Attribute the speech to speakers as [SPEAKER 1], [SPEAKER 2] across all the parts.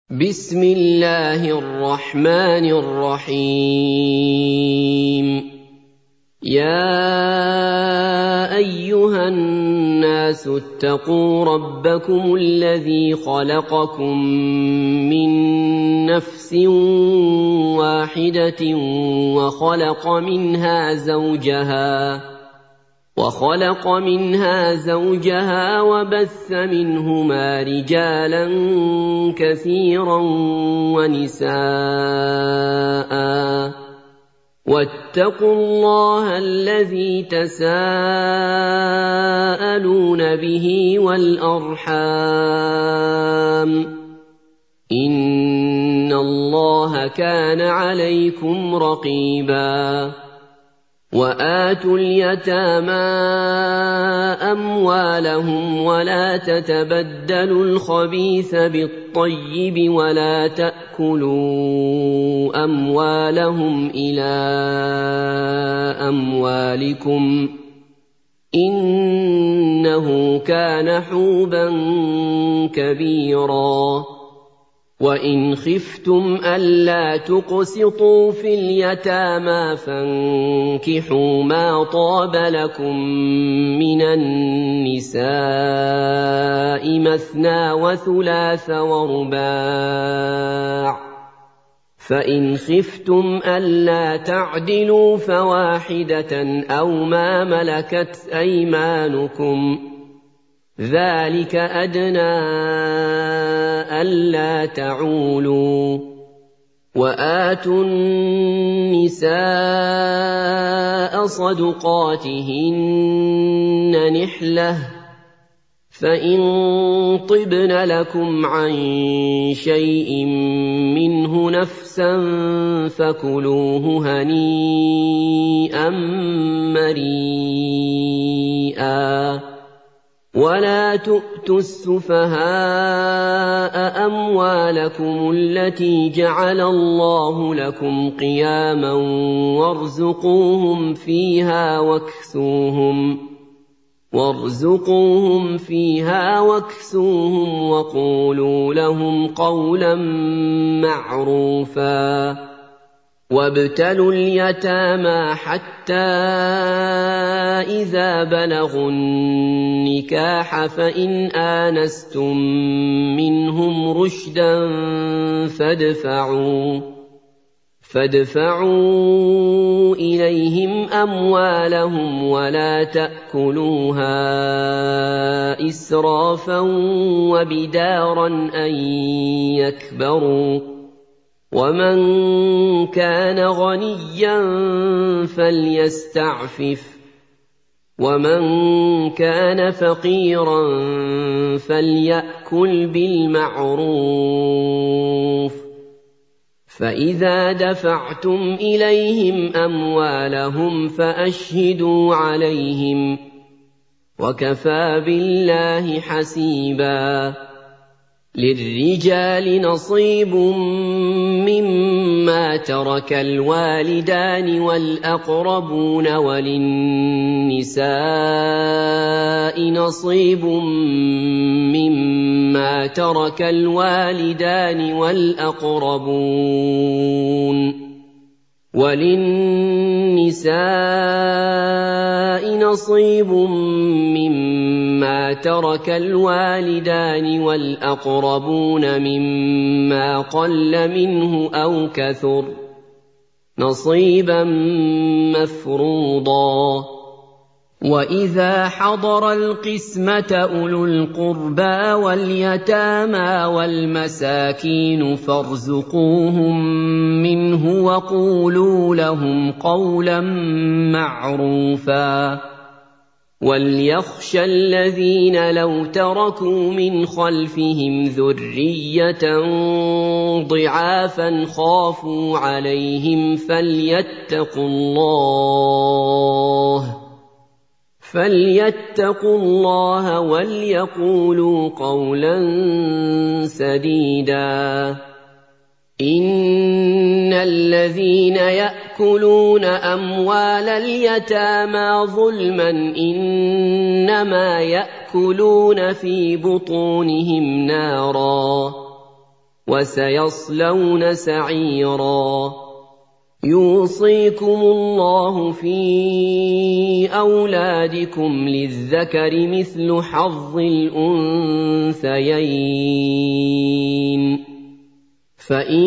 [SPEAKER 1] بسم الله الرحمن الرحيم. يا أيها الناس اتقوا ربكم الذي خلقكم من نفس واحدة وخلق منها زوجها وبث منهما رجالا كثيرا ونساء، واتقوا الله الذي تساءلون به والأرحام، إن الله كان عليكم رقيبا. وآتوا اليتامى أموالهم ولا تتبدلوا الخبيث بالطيب ولا تأكلوا أموالهم إلى أموالكم، إنه كان حوبا كبيرا. وإن خفتم ألا تقسطوا في اليتامى فانكحوا ما طاب لكم من النساء مثنى وثلاث ورباع، فإن خفتم ألا تعدلوا فواحدة أو ما ملكت أيمانكم، ذلك أدنى ألا تعولوا. وآتوا النساء صدقاتهن نحلة، فإن طبن لكم عن شيء منه نفسا فكلوه هنيئا مريئا. ولا تؤتوا السفهاء أموالكم التي جعل الله لكم قياما وارزقوهم فيها واكسوهم وقولوا لهم قولا معروفا. وابتلوا اليتامى حتى إذا بلغوا النكاح فإن آنستم منهم رشدا فادفعوا إليهم أموالهم ولا تأكلوها إسرافا وبدارا أن يكبروا. ومن كان غنيا فليستعفف، ومن كان فقيرا فليأكل بالمعروف. فإذا دفعتم إليهم أموالهم فأشهدوا عليهم، وكفى بالله حسيبا. للرجال نصيب مما ترك الوالدان والأقربون، وللنساء نصيب مما ترك الوالدان والأقربون، مما قل منه أو كثر، نصيبا مفروضا. وإذا حضر القسمة أولو القربى واليتامى والمساكين فارزقوهم منه وقولوا لهم قولا معروفا. وليخشى الذين لو تركوا من خلفهم ذرية ضعافا خافوا عليهم فليتقوا الله وليقولوا قولا سديدا. إن الذين يأكلون أموال اليتامى ظلما إنما يأكلون في بطونهم نارا، وسيصلون سعيرا يوصيكم الله في أولادكم للذكر مثل حظ الأنثيين فإن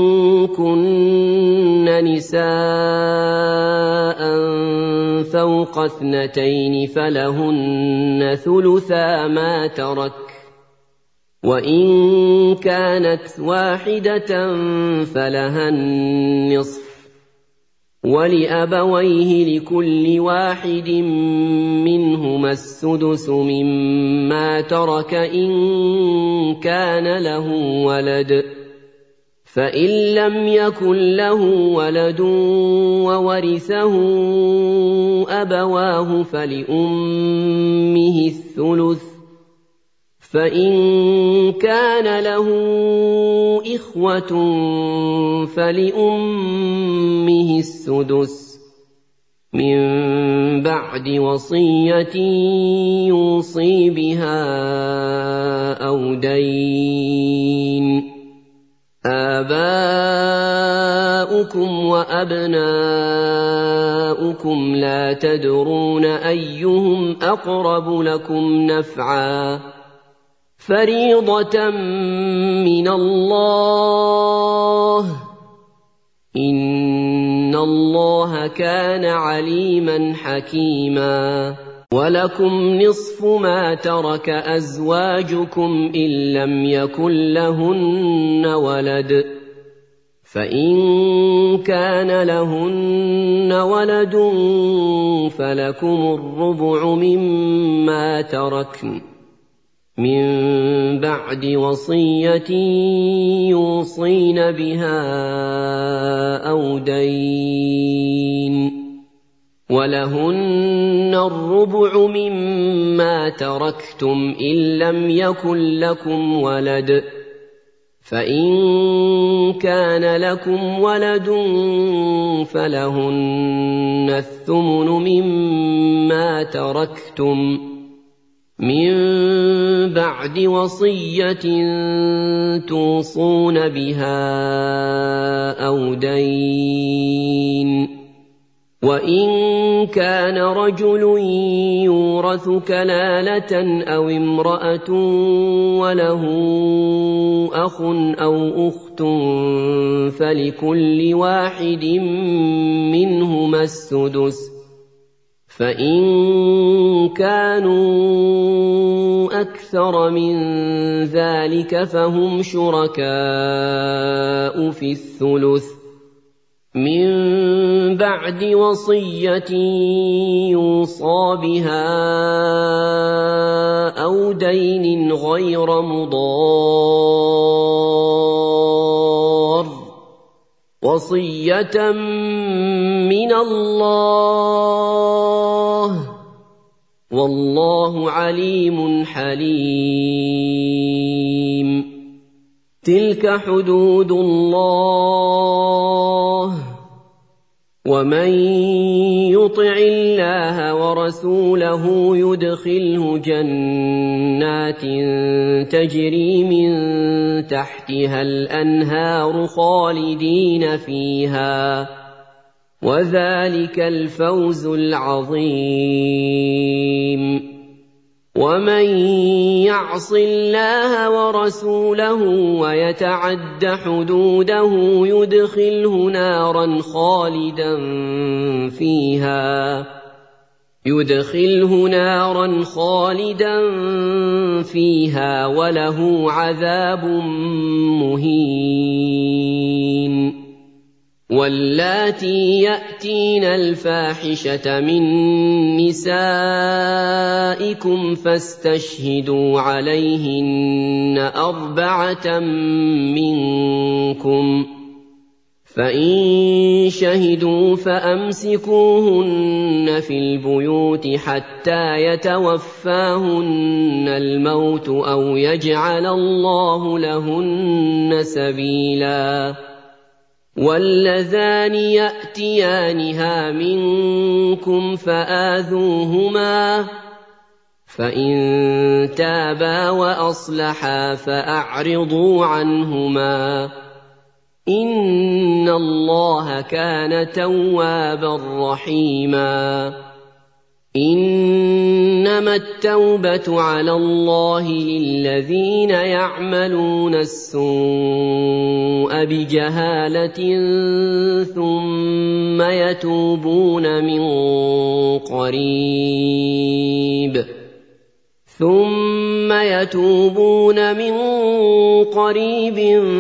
[SPEAKER 1] كن نساء فوق 2 فلهن ثلثا ما ترك وإن كانت واحدة فلها النصف ولأبويه لكل واحد منهما السدس مما ترك إن كان له ولد فإن لم يكن له ولد وورثه أبواه فلأمه الثلث فإن كان له إخوة فلأمه السدس من بعد وصية يوصي بها أو دين آباؤكم وأبناؤكم لا تدرون أيهم أقرب لكم نفعا فريضة من الله إن الله كان عليما حكيما ولكم نصف ما ترك أزواجكم إن لم يكن لهن ولد فإن كان لهن ولد فلكم الربع مما تركن من بعد وصية يوصين بها أو دين ولهن الربع مما تركتم إن لم يكن لكم ولد فإن كان لكم ولد فلهن الثمن مما تركتم من بعد وصية توصون بها أو دين وإن كان رجل يورث كلالة أو امرأة وله أخ أو أخت فلكل واحد منهما السدس فإن كانوا أكثر من ذلك فهم شركاء في الثلث من بعد وصية يوصى بها أو دين غير مضار وصية من الله والله عليم حليم تلك حدود الله ومن يطع الله ورسوله يدخله جنات تجري من تحتها الأنهار خالدين فيها وذلك الفوز العظيم ومن يعص الله ورسوله ويتعد حدوده يدخله نارا خالدا فيها وله عذاب مهين واللاتي يأتين الفاحشة من نسائكم فاستشهدوا عليهن 4 منكم فإن شهدوا فأمسكوهن في البيوت حتى يتوفاهن الموت أو يجعل الله لهن سبيلا واللذان يأتيانها منكم فإن تابا وأصلحا فأعرضوا عنهما إن الله كان توابا رحيما إنما التوبة على الله للذين يعملون السوء بجهالة ثم يتوبون من قريب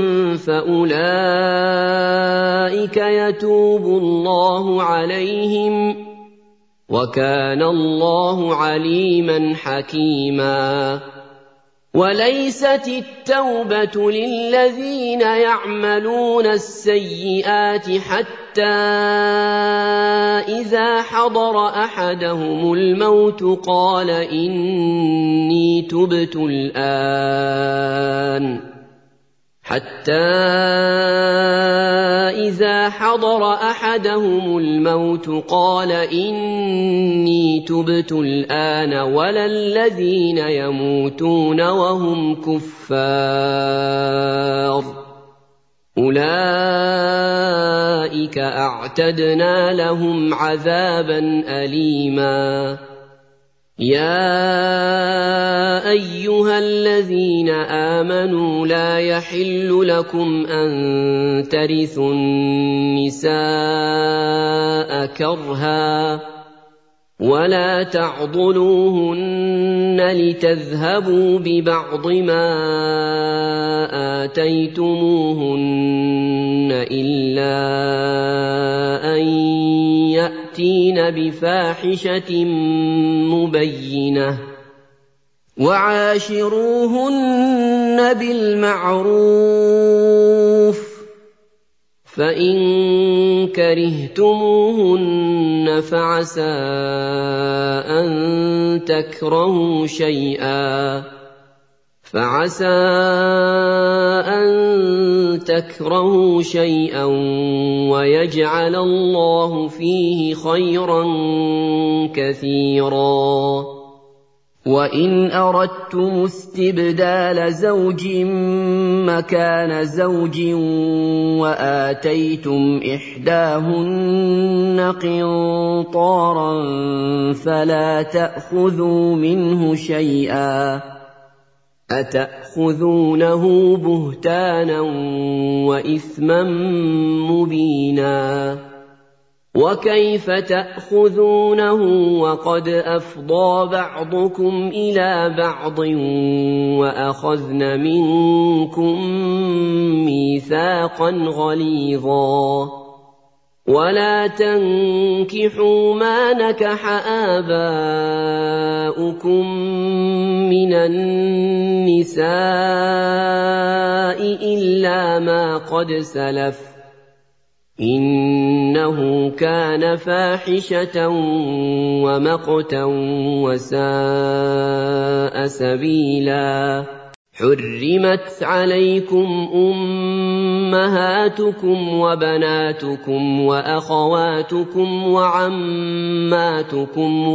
[SPEAKER 1] فأولئك يتوب الله عليهم وكان الله عليما حكيما وليست التوبة للذين يعملون السيئات حتى إذا حضر أحدهم الموت قال إني تبت الآن ولا الذين يموتون وهم كفار أولئك أعتدنا لهم عذابا أليما يا أيها الذين آمنوا لا يحل لكم أن ترثوا النساء كرها ولا تعضلوهن لتذهبوا ببعض ما آتيتموهن إلا أن يأتين بفاحشة مبينة وعاشروهن بالمعروف فإن كرهتموهن فعسى أن تكرهوا شيئا ويجعل الله فيه خيرا كثيرا وإن أردتم استبدال زوج مكان زوج وآتيتم إحداهن قنطارا فلا تأخذوا منه شيئا أتأخذونه بهتانا وإثما مبينا وكيف تأخذونه وقد أفضى بعضكم إلى بعض وأخذن منكم ميثاقا غليظا ولا تنكحوا ما نكح آباؤكم من النساء إلا ما قد سلف إنه كان فاحشة ومقتا وساء سبيلا حرمت عليكم أمهاتكم وبناتكم وأخواتكم وعماتكم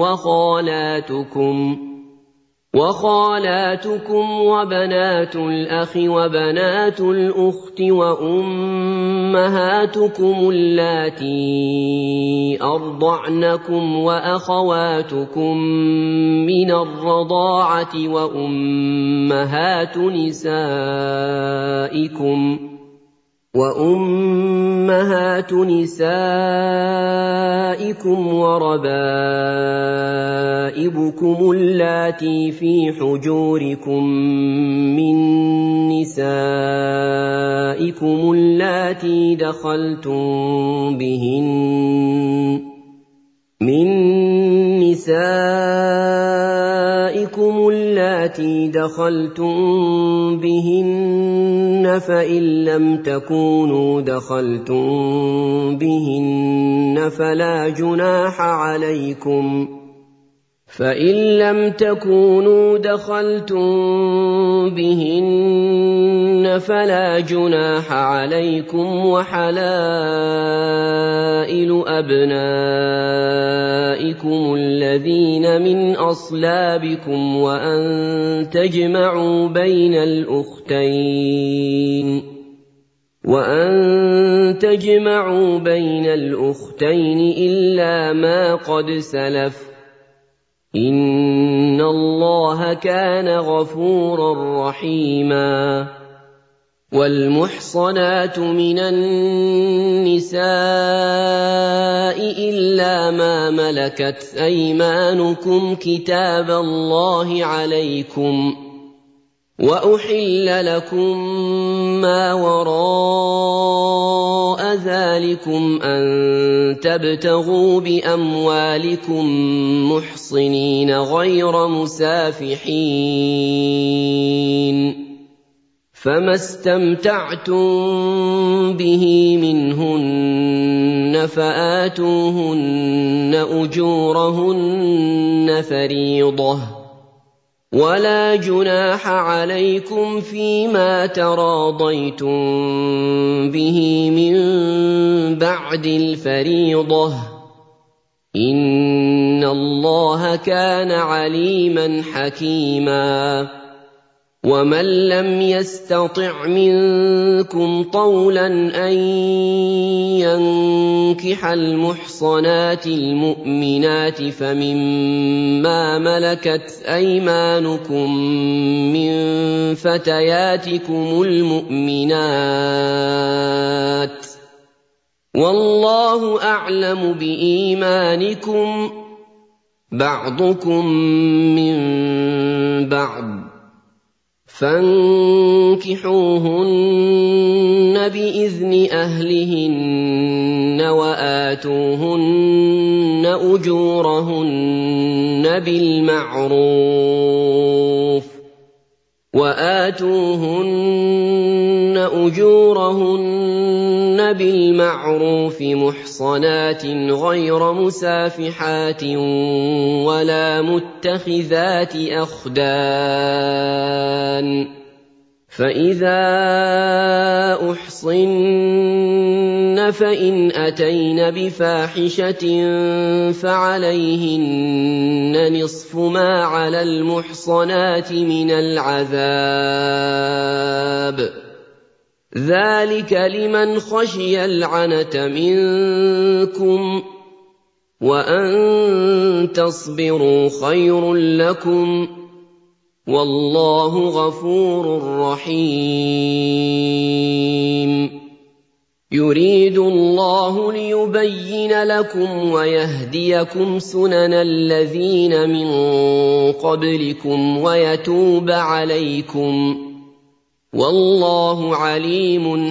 [SPEAKER 1] وخالاتكم وبنات الأخ وبنات الأخت وأمهاتكم اللاتي أرضعنكم وأخواتكم من الرضاعة وأمهات نسائكم وربائبكم اللاتي في حجوركم من نسائكم اللاتي دخلتم بهن فإن لم تكونوا دخلتم بهن فلا جناح عليكم فلا جناح عليكم وحلائل أبنائكم الذين من أصلابكم وأن تجمعوا بين الأختين إلا ما قد سلف إن الله كان غفورا رحيما والمحصنات من النساء إلا ما ملكت أيمانكم كتاب الله عليكم وأحل لكم ما وراء ذلكم أن تبتغوا بأموالكم محصنين غير مسافحين فما استمتعتم به منهن فآتوهن أجورهن فريضة ولا جناح عليكم فيما تراضيتم به من بعد الفريضة إن الله كان عليما حكيما ومن لم يستطع منكم طولا أن ينكح المحصنات المؤمنات فمما ملكت أيمانكم من فتياتكم المؤمنات والله أعلم بإيمانكم بعضكم من بعض فانكحوهن بإذن أهلهن وآتوهن أجورهن بالمعروف محصنات غير مسافحات ولا متخذات أخدان فإذا أحصن فإن أتين بفاحشة فعليهن نصف ما على المحصنات من العذاب ذلك لمن خشي العنة منكم وأن تصبروا خير لكم والله غفور رحيم يريد الله ليبين لكم ويهديكم سنن الذين من قبلكم ويتوب عليكم والله عليم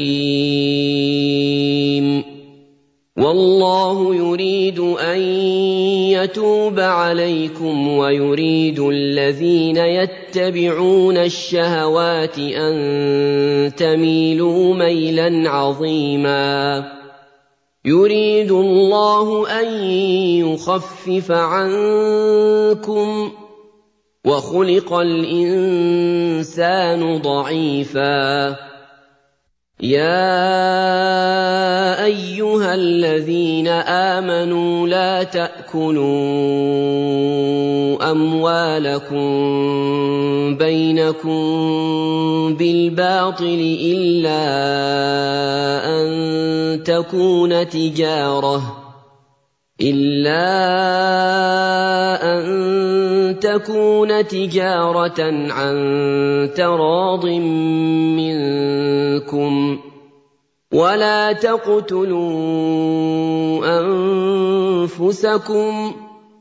[SPEAKER 1] حكيم والله يريد أن يتوب عليكم ويريد الذين يتبعون الشهوات أن تميلوا ميلا عظيما يريد الله أن يخفف عنكم وخلق الإنسان ضعيفا يا أيها الذين آمنوا لا تأكلوا أموالكم بينكم بالباطل إلا أن تكون تجارة عن تراض منكم ولا تقتلوا أنفسكم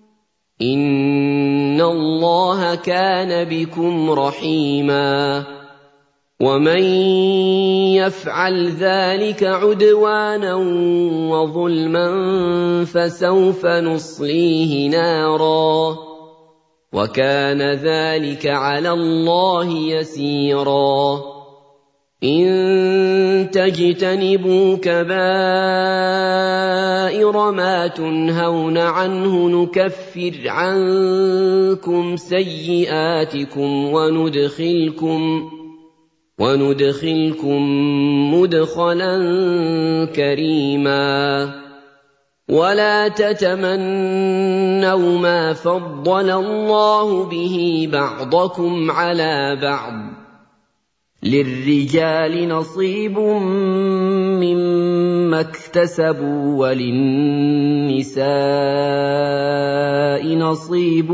[SPEAKER 1] إن الله كان بكم رحيما ومن يفعل ذلك عدوانا وظلما فسوف نصليه نارا وكان ذلك على الله يسيرا إن تجتنبوا كبائر ما تنهون عنه نكفر عنكم سيئاتكم وندخلكم مدخلا كريما ولا تتمنوا ما فضل الله به بعضكم على بعض للرجال نصيب مما اكتسبوا وللنساء نصيب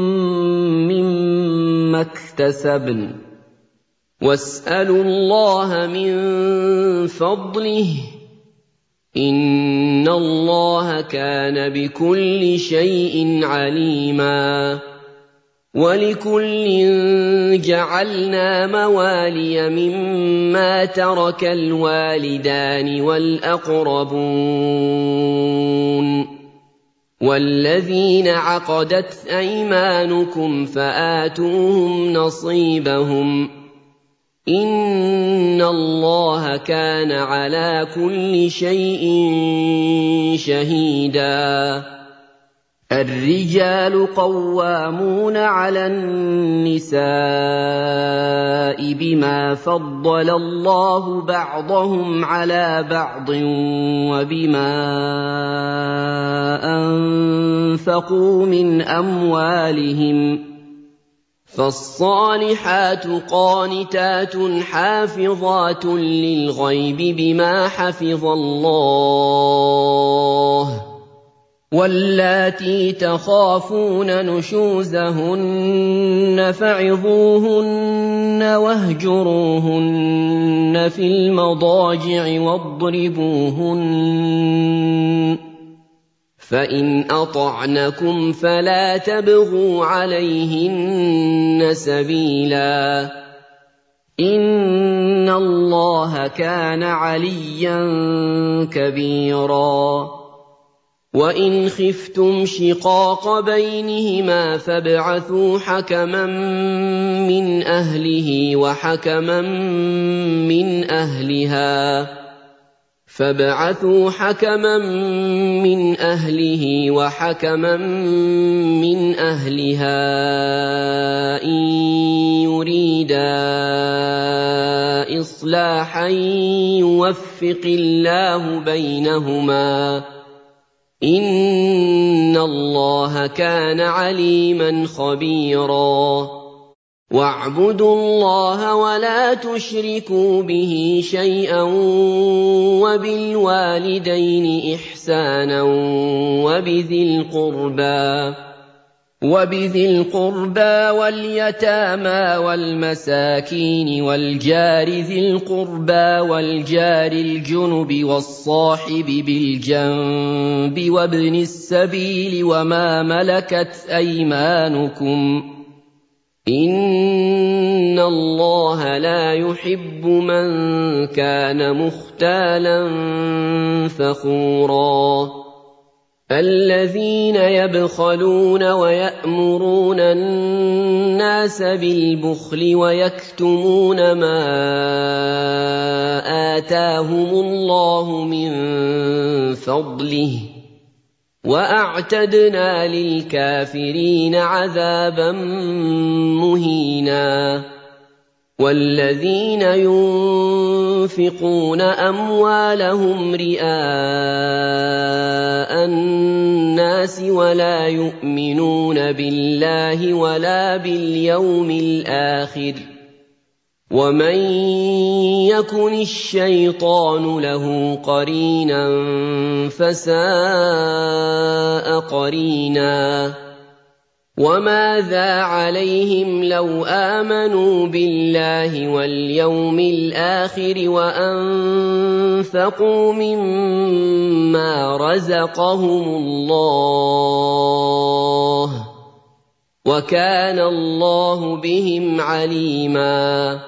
[SPEAKER 1] مما اكتسبن واسألوا الله من فضله إن الله كان بكل شيء عليما ولكل جعلنا موالي مما ترك الوالدان والأقربون والذين عقدت أيمانكم فآتوهم نصيبهم إن الله كان على كل شيء شهيدا الرجال قوامون على النساء بما فضل الله بعضهم على بعض وبما أنفقوا من أموالهم فالصالحات قانتات حافظات للغيب بما حفظ الله واللاتي تخافون نشوزهن فعظوهن واهجروهن في المضاجع واضربوهن فإن أطعنكم فلا تبغوا عليهن سبيلا إن الله كان عليا كبيرا وإن خفتم شقاق بينهما فابعثوا حكما من أهله وحكما من أهلها إن يريدا إصلاحا يوفق الله بينهما إن الله كان عليما خبيرا واعبدوا الله ولا تشركوا به شيئا وبالوالدين إحسانا وبذي القربى واليتامى والمساكين والجار ذي القربى والجار الجنب والصاحب بالجنب وابن السبيل وما ملكت أيمانكم إن الله لا يحب من كان مختالا فخورا الذين يبخلون ويأمرون الناس بالبخل ويكتمون ما آتاهم الله من فضله وأعتدنا للكافرين عذابا مهينا والذين ينفقون أموالهم رئاء الناس ولا يؤمنون بالله ولا باليوم الآخر ومن يكن الشيطان له قرينا فساء قرينا وماذا عليهم لو آمنوا بالله واليوم الآخر وأنفقوا مما رزقهم الله وكان الله بهم عليما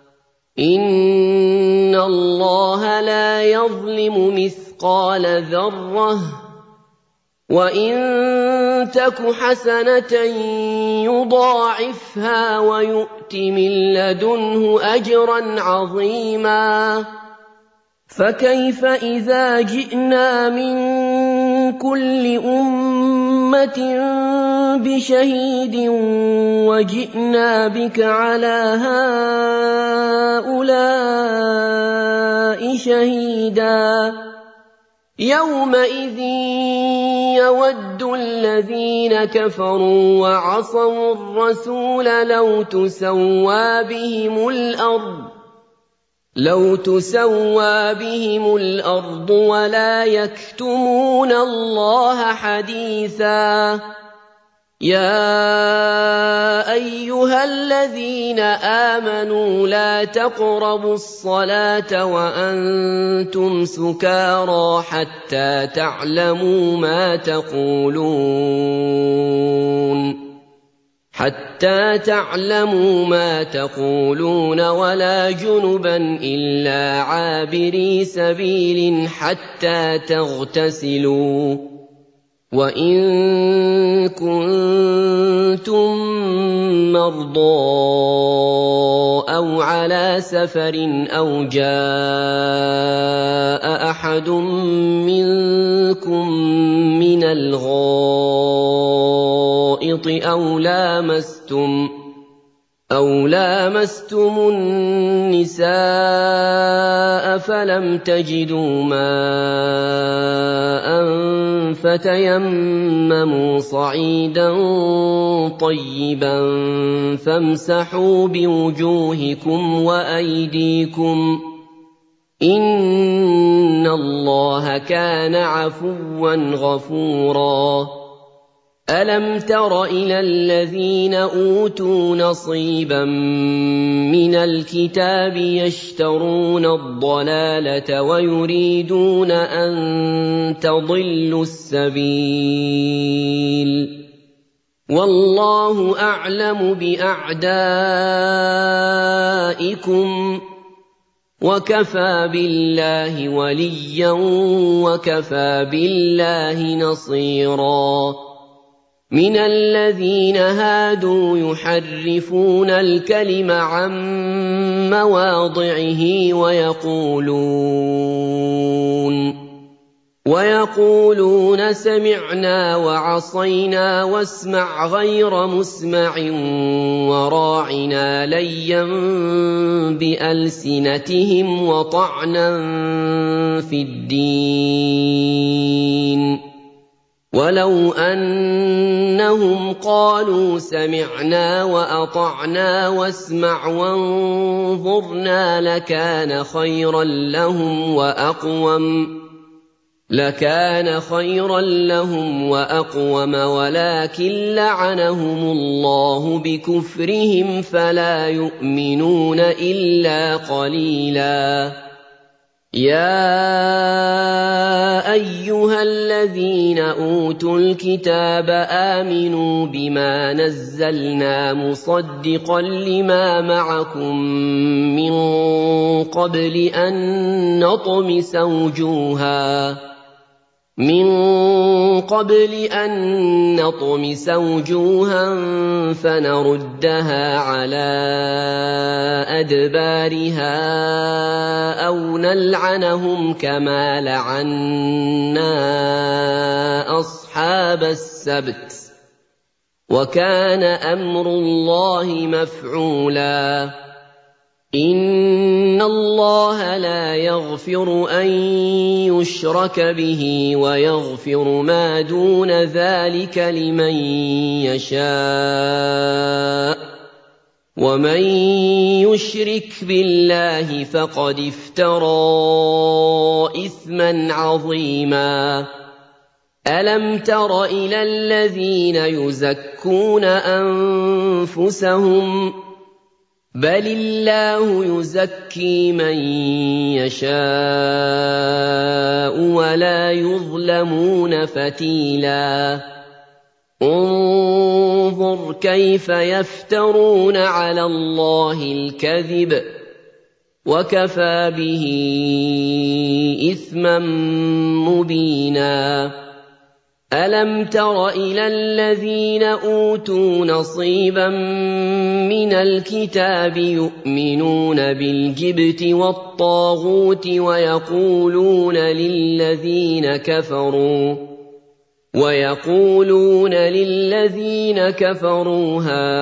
[SPEAKER 1] إن الله لا يظلم مثقال ذرة وإن تك حسنة يضاعفها ويؤت من لدنه أجرا عظيما فكيف إذا جئنا من كل أمة بشهيد وجئنا بك على هؤلاء شهيدا يومئذ يود الذين كفروا وعصوا الرسول لو تسوى بهم الأرض ولا يكتمون الله حديثا يا أيها الذين آمنوا لا تقربوا الصلاة وأنتم سكارى حتى تعلموا ما تقولون ولا جنبا إلا عابري سبيل حتى تغتسلوا وإن كنتم مرضى أو على سفر أو جاء أحد منكم من الغائط أو لامستم النساء فلم تجدوا ماء فتيمموا صعيدا طيبا فامسحوا بوجوهكم وأيديكم إن الله كان عفوا غفورا ألم تر إلى الذين أوتوا نصيبا من الكتاب يشترون الضلالة ويريدون أن تضلوا السبيل والله أعلم بأعدائكم وكفى بالله وليا وكفى بالله نصيرا من الذين هادوا يحرفون الكلم عن مواضعه ويقولون سمعنا وعصينا واسمع غير مسمع وراعنا ليا بألسنتهم وطعنا في الدين ولو أنهم قالوا سمعنا وأطعنا واسمع وانظرنا لكان خيرا لهم وأقوم ولكن لعنهم الله بكفرهم فلا يؤمنون إلا قليلا يا أيها الذين أوتوا الكتاب آمنوا بما نزلنا مصدقا لما معكم من قبل أن نطمس وجوها فنردها على أدبارها أو نلعنهم كما لعنا أصحاب السبت وكان أمر الله مفعولا إن الله لا يغفر أن يشرك به ويغفر ما دون ذلك لمن يشاء ومن يشرك بالله فقد افترى إثما عظيما ألم تر إلى الذين يزكون أنفسهم بل الله يزكي من يشاء ولا يظلمون فتيلا انظر كيف يفترون على الله الكذب وكفى به إثما مبينا ألم تر إلى الذين أوتوا نصيبا من الكتاب يؤمنون بالجبت والطاغوت وَيَقُولُونَ لِلَّذِينَ كَفَرُوا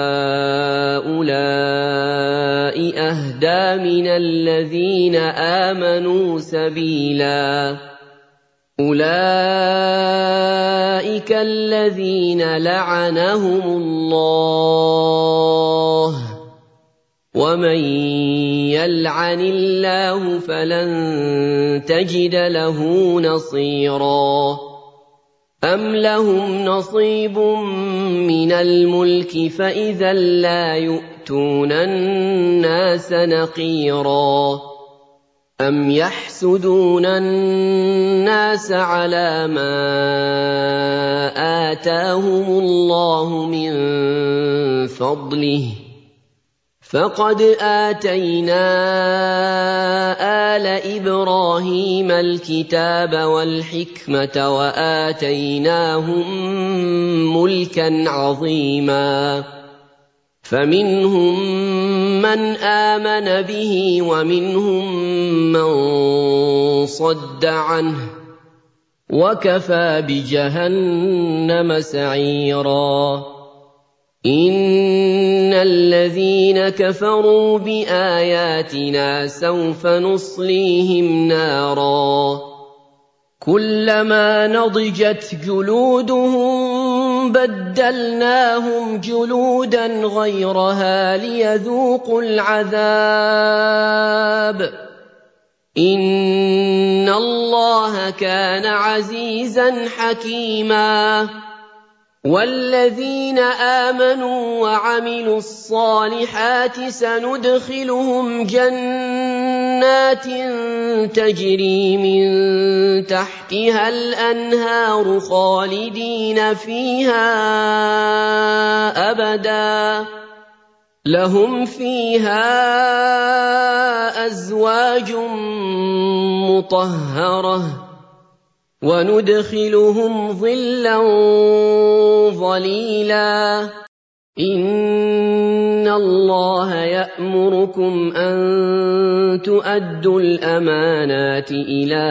[SPEAKER 1] هَٰؤُلَاءِ أَهْدَىٰ مِنَ الَّذِينَ آمَنُوا سَبِيلًا أُولَٰئِكَ الَّذِينَ لَعَنَهُمُ اللَّهُ ۖ وَمَن يَلْعَنِ اللَّهُ فَلَن تَجِدَ لَهُ نَصِيرًا أَمْ لَهُمْ نَصِيبٌ مِّنَ الْمُلْكِ فَإِذًا لَّا يُؤْتُونَ النَّاسَ نَقِيرًا أَمْ يَحْسُدُونَ النَّاسَ عَلَىٰ مَا آتَاهُمُ اللَّهُ مِن فَضْلِهِ ۖ فَقَدْ آتَيْنَا آلَ إِبْرَاهِيمَ الْكِتَابَ وَالْحِكْمَةَ وَآتَيْنَاهُم مُّلْكًا عَظِيمًا فَمِنْهُم مَّنْ آمَنَ بِهِ وَمِنْهُم مَّن صَدَّ عَنْهُ ۚ وَكَفَىٰ بِجَهَنَّمَ سَعِيرًا إِنَّ الَّذِينَ كَفَرُوا بِآيَاتِنَا سَوْفَ نُصْلِيهِمْ نَارًا كُلَّمَا نَضِجَتْ جُلُودُهُم بَدَّلْنَاهُمْ جُلُودًا غَيْرَهَا لِيَذُوقُوا الْعَذَابَ ۗ إِنَّ اللَّهَ كَانَ عَزِيزًا حَكِيمًا وَالَّذِينَ آمَنُوا وَعَمِلُوا الصَّالِحَاتِ سَنُدْخِلُهُمْ جَنَّاتٍ تَجْرِي مِن تَحْتِهَا الْأَنْهَارُ خَالِدِينَ فِيهَا أَبَدًا ۖ لَّهُمْ فِيهَا أَزْوَاجٌ مُّطَهَّرَةٌ ۖ وَنُدْخِلُهُمْ ظِلًّا ظَلِيلًا إِنَّ اللَّهَ يَأْمُرُكُمْ أَن تُؤَدُّوا الْأَمَانَاتِ إِلَىٰ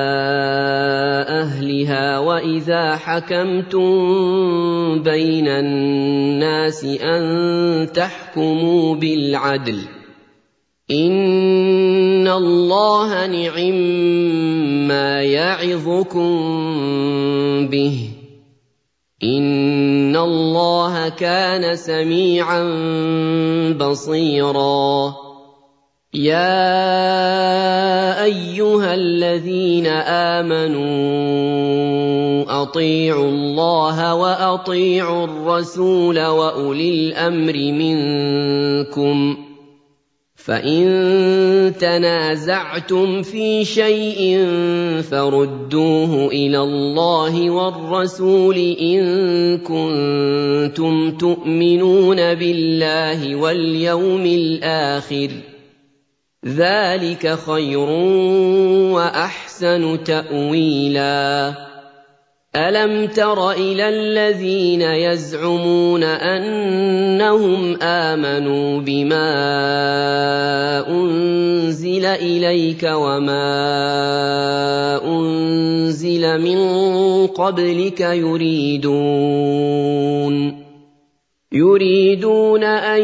[SPEAKER 1] أَهْلِهَا وَإِذَا حَكَمْتُم بَيْنَ النَّاسِ أَن تَحْكُمُوا بِالْعَدْلِ ۚ إِنَّ اللَّهَ نِعِمَّا يَعِظُكُم بِهِ ۗ إِنَّ اللَّهَ كَانَ سَمِيعًا بَصِيرًا يَا أَيُّهَا الَّذِينَ آمَنُوا أَطِيعُوا اللَّهَ وَأَطِيعُوا الرَّسُولَ وَأُولِي الْأَمْرِ مِنكُمْ ۖ فَإِن تَنَازَعْتُمْ فِي شَيْءٍ فَرُدُّوهُ إِلَى اللَّهِ وَالرَّسُولِ إِن كُنتُمْ تُؤْمِنُونَ بِاللَّهِ وَالْيَوْمِ الْآخِرِ ۚ ذَٰلِكَ خَيْرٌ وَأَحْسَنُ تَأْوِيلًا أَلَمْ تَرَ إِلَى الَّذِينَ يَزْعُمُونَ أَنَّهُمْ آمَنُوا بِمَا أُنزِلَ إِلَيْكَ وَمَا أُنزِلَ مِن قَبْلِكَ يُرِيدُونَ أَن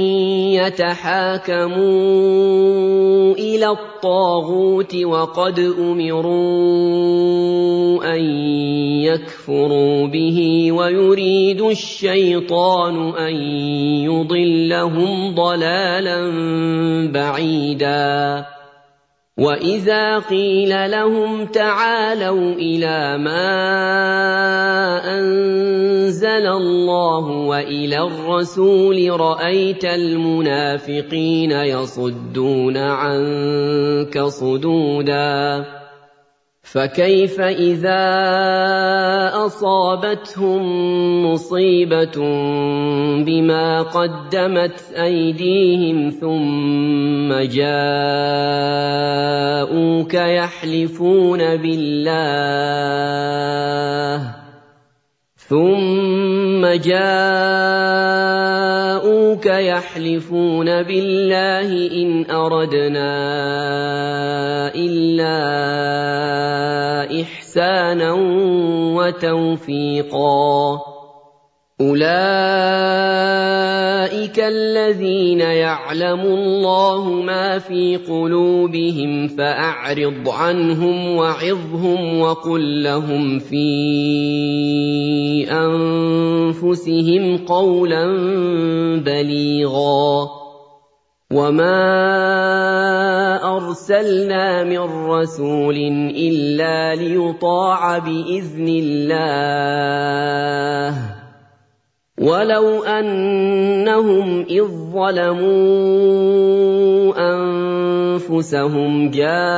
[SPEAKER 1] يَتَحَاكَمُوا إِلَى الطَّاغُوتِ وَقَدْ أُمِرُوا أَن يَكْفُرُوا بِهِ وَيُرِيدُ الشَّيْطَانُ أَن يُضِلَّهُمْ ضَلَالًا بَعِيدًا وَإِذَا قِيلَ لَهُمْ تَعَالَوْا إِلَىٰ مَا أَنزَلَ اللَّهُ وَإِلَى الرَّسُولِ رَأَيْتَ الْمُنَافِقِينَ يَصُدُّونَ عَنكَ صُدُودًا فَكَيْفَ إِذَا أَصَابَتْهُم مُّصِيبَةٌ بِمَا قَدَّمَتْ أَيْدِيهِمْ ثُمَّ جَاءُوكَ يَحْلِفُونَ بِاللَّهِ إِنْ أَرَدْنَا إِلَّا إحسانا وتوفيقا أولئك الذين يعلم الله ما في قلوبهم فأعرض عنهم وعظهم وقل لهم في أنفسهم قولا بليغا وما أرسلنا من رسول إلا ليطاع بإذن الله ولو أنهم إذ ظلموا أنفسهم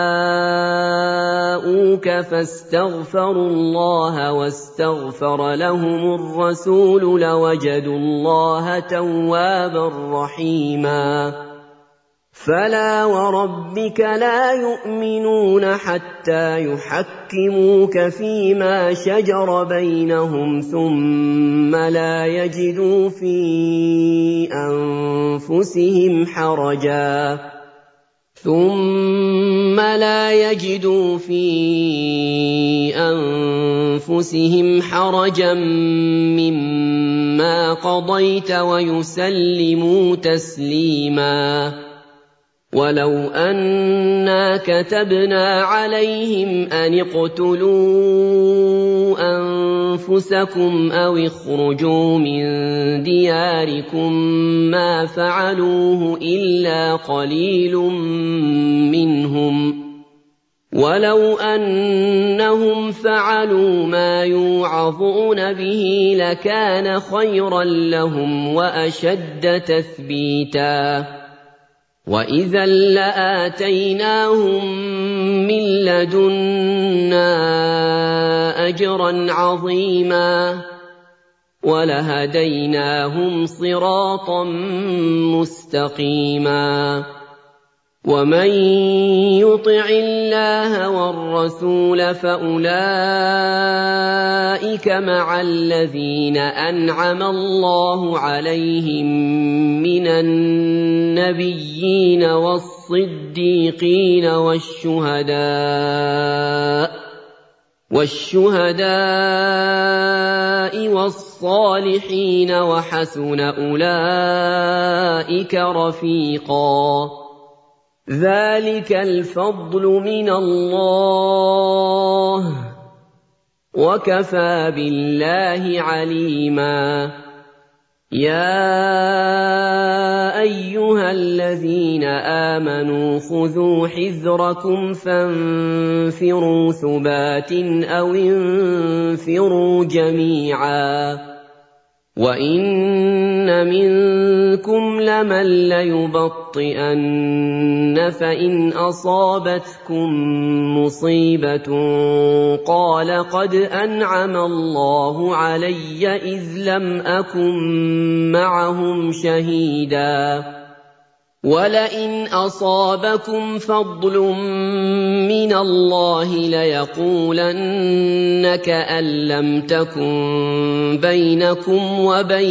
[SPEAKER 1] جاءوك فاستغفروا الله واستغفر لهم الرسول لوجدوا الله توابا رحيما فلا وربك لا يؤمنون حتى يحكموك فيما شجر بينهم ثم لا يجدوا في أنفسهم حرجا مما قضيت ويسلموا تسليما ولو أنا كتبنا عليهم أن اقتلوا أنفسكم أو اخرجوا من دياركم ما فعلوه إلا قليل منهم ولو أنهم فعلوا ما يوعظون به لكان خيرا لهم وأشد تثبيتا وإذا لآتيناهم من لدنا أجرا عظيما ولهديناهم صراطا مستقيما ومن يطع الله والرسول فأولئك مع الذين أنعم الله عليهم من النبيين والصديقين والشهداء والصالحين وحسن أولئك رفيقا ذلك الفضل من الله وكفى بالله عليما يا أيها الذين آمنوا خذوا حذركم فانفروا ثبات أو انفروا جميعا وإن منكم لمن ليبطئن فإن أصابتكم مصيبة قال قد أنعم الله علي إذ لم أكن معهم شهيدا ولئن أصابكم فضل من الله ليقولن كأن لم تكن بينكم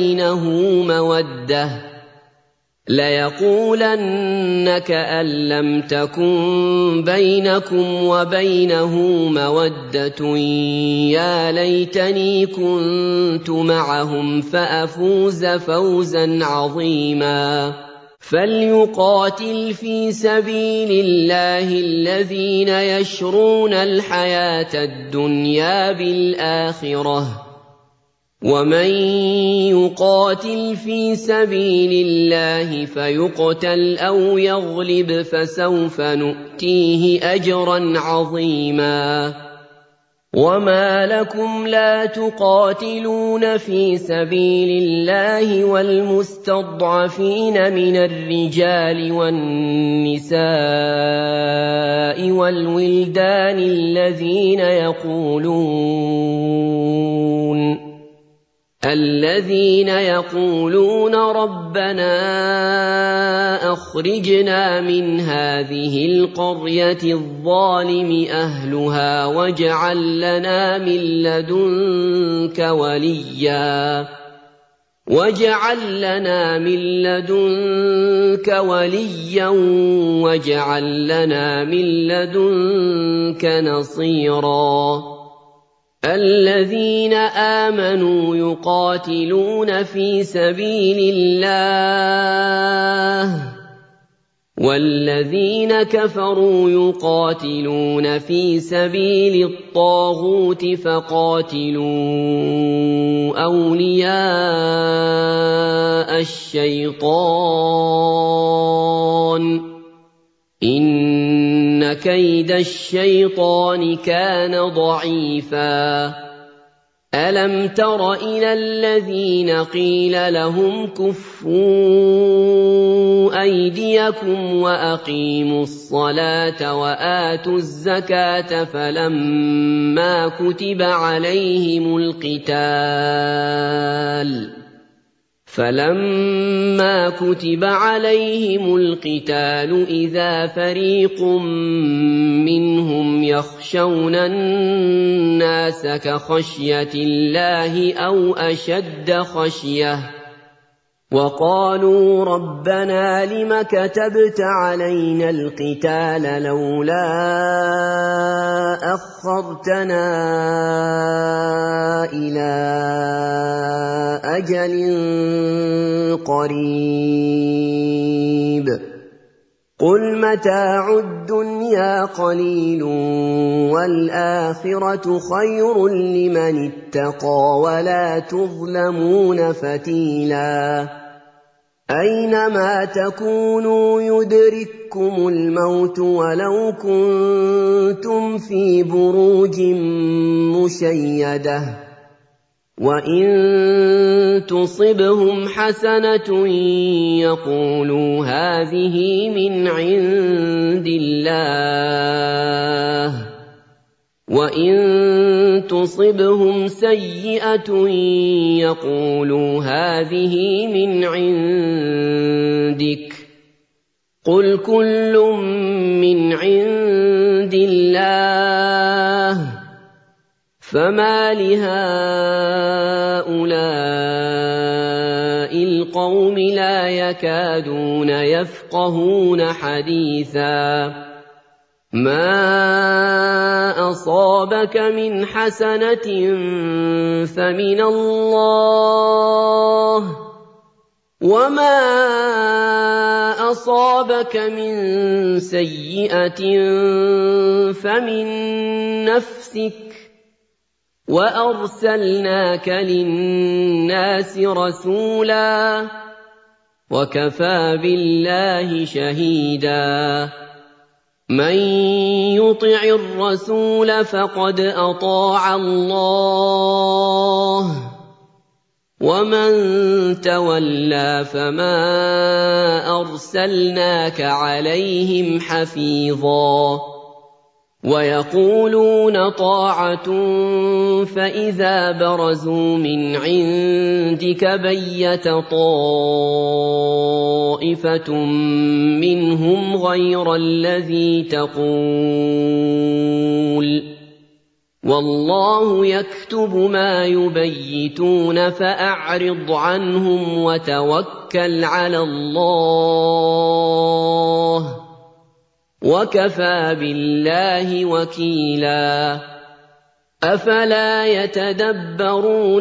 [SPEAKER 1] وبينه مودة يا ليتني كنت معهم فأفوز فوزا عظيما فليقاتل في سبيل الله الذين يشرون الحياة الدنيا بالآخرة ومن يقاتل في سبيل الله فيقتل أو يغلب فسوف نؤتيه أجرا عظيما وما لكم لا تقاتلون في سبيل الله والمستضعفين من الرجال والنساء والولدان الذين يقولون ربنا أخرجنا من هذه القرية الظالم أهلها واجعل لنا من لدنك وليا وَاجْعَل لَّنَا مِن لَّدُنكَ وَلِيًّا وَاجْعَل لَّنَا مِن لَّدُنكَ نَصِيرًا الَّذِينَ آمَنُوا يُقَاتِلُونَ فِي سَبِيلِ اللَّهِ وَالَّذِينَ كَفَرُوا يُقَاتِلُونَ فِي سَبِيلِ الطَّاغُوتِ فَقَاتِلُوا أَوْلِيَاءَ الشَّيْطَانِ ۖ إِنَّ كَيْدَ الشَّيْطَانِ كَانَ ضَعِيفًا أَلَمْ تَرَ إِلَى الَّذِينَ قِيلَ لَهُمْ كُفُّوا أَيْدِيَكُمْ وَأَقِيمُوا الصَّلَاةَ وَآتُوا الزَّكَاةَ فَلَمَّا كُتِبَ عَلَيْهِمُ الْقِتَالُ إِذَا فَرِيقٌ مِّنْهُمْ يَخْشَوْنَ النَّاسَ كَخَشْيَةِ اللَّهِ أَوْ أَشَدَّ خَشْيَةً وَقَالُوا رَبَّنَا لِمَ كَتَبْتَ عَلَيْنَا الْقِتَالَ لَوْلَا أَخَّرْتَنَا إِلَىٰ أَجَلٍ قَرِيبٍ قُلْ مَتَاعُ الدُّنْيَا قَلِيلٌ وَالْآخِرَةُ خَيْرٌ لِّمَنِ اتَّقَىٰ وَلَا تُظْلَمُونَ فَتِيلًا أَيْنَمَا تَكُونُوا يُدْرِككُّمُ الْمَوْتُ وَلَوْ كُنتُمْ فِي بُرُوجٍ مُّشَيَّدَةٍ وَإِن تُصِبْهُمْ حَسَنَةٌ يَقُولُوا هَٰذِهِ مِنْ عِندِ اللَّهِ وَإِن تُصِبْهُمْ سَيِّئَةٌ يَقُولُوا هَٰذِهِ مِنْ عِندِكَ قُلْ كُلٌّ مِّنْ عِندِ اللَّهِ فَمَا لِهَٰؤُلَاءِ الْقَوْمِ لَا يَكَادُونَ يَفْقَهُونَ حَدِيثًا مَا أَصَابَكَ مِنْ حَسَنَةٍ فَمِنَ اللَّهِ وَمَا أَصَابَكَ مِن سَيِّئَةٍ فَمِن نَّفْسِكَ وَأَرْسَلْنَاكَ لِلنَّاسِ رَسُولًا وَكَفَىٰ بِاللَّهِ شَهِيدًا مَّن يُطِعِ الرَّسُولَ فَقَدْ أَطَاعَ اللَّهَ وَمَن تَوَلَّىٰ فَمَا أَرْسَلْنَاكَ عَلَيْهِمْ حَفِيظًا وَيَقُولُونَ طَاعَةٌ فَإِذَا بَرَزُوا مِنْ عِندِكَ بَيَّتَ طَائِفَةٌ مِّنْهُمْ غَيْرَ الَّذِي تَقُولُ وَاللَّهُ يَكْتُبُ مَا يُبَيِّتُونَ فَأَعْرِضْ عَنْهُمْ وَتَوَكَّلْ عَلَى اللَّهِ وَكَفَىٰ بِاللَّهِ وَكِيلًا أَفَلَا يَتَدَبَّرُونَ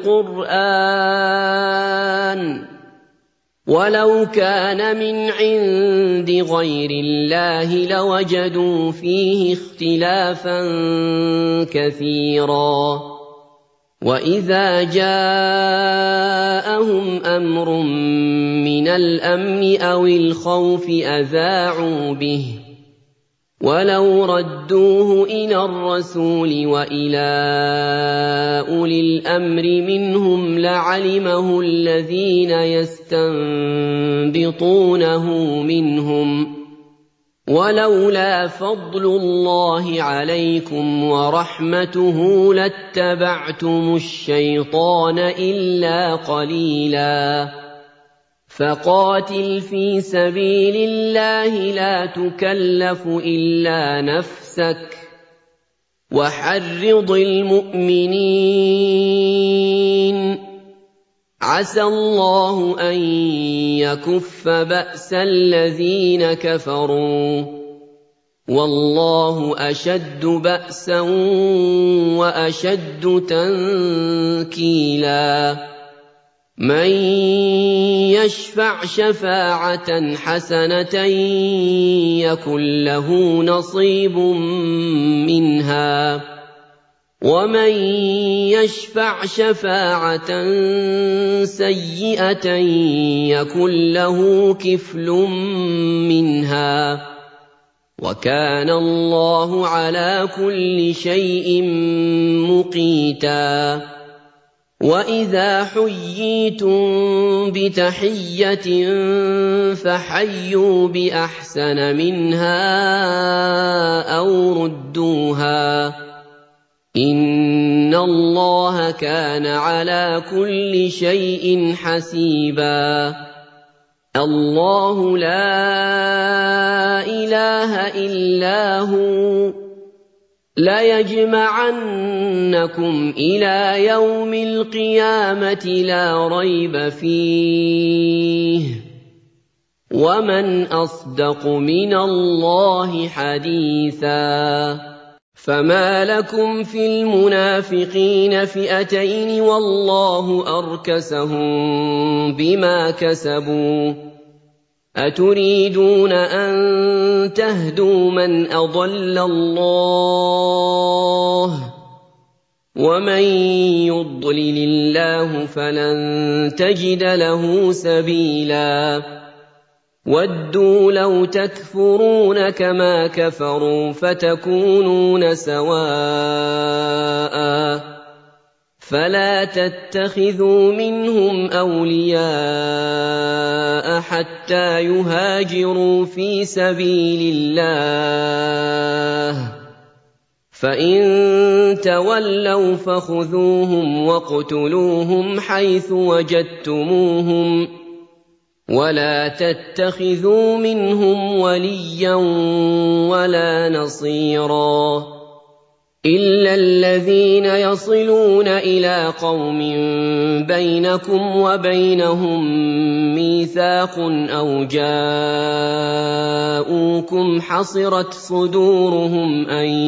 [SPEAKER 1] الْقُرْآنَ وَلَوْ كَانَ مِنْ عِندِ غَيْرِ اللَّهِ لَوَجَدُوا فِيهِ اخْتِلَافًا كَثِيرًا وَإِذَا جَاءَهُمْ أَمْرٌ مِّنَ الْأَمْنِ أَوِ الْخَوْفِ أَذَاعُوا بِهِ وَلَوْ رَدُّوهُ إِلَى الرَّسُولِ وَإِلَىٰ أُولِي الْأَمْرِ مِنْهُمْ لَعَلِمَهُ الَّذِينَ يَسْتَنبِطُونَهُ مِنْهُمْ ۗ وَلَوْلَا فَضْلُ اللَّهِ عَلَيْكُمْ وَرَحْمَتُهُ لَاتَّبَعْتُمُ الشَّيْطَانَ إِلَّا قَلِيلًا فَقَاتِلْ فِي سَبِيلِ اللَّهِ لَا تُكَلَّفُ إِلَّا نَفْسَكَ وَحَرِّضِ الْمُؤْمِنِينَ عسى الله أن يكف بأس الذين كفروا والله أشد بأسا وأشد تنكيلا من يشفع شفاعة حسنة يكن له نصيب منها ومن يشفع شفاعة سيئة يكن له كفل منها وكان الله على كل شيء مقيتا وإذا حييتم بتحية فحيوا بأحسن منها أو ردوها إن الله كان على كل شيء حسيبا الله لا إله إلا هو ليجمعنكم إلى يوم القيامة لا ريب فيه ومن أصدق من الله حديثا فما لكم في المنافقين فئتين والله أركسهم بما كسبوا أتريدون أن تهدوا من أضل الله ومن يضلل الله فلن تجد له سبيلا ودوا لو تكفرون كما كفروا فتكونون سواء فلا تتخذوا منهم أولياء حتى يهاجروا في سبيل الله فإن تولوا فخذوهم واقتلوهم حيث وجدتموهم ولا تتخذوا منهم وليا ولا نصيرا إلا الذين يصلون إلى قوم بينكم وبينهم ميثاق أو جاءوكم حصرت صدورهم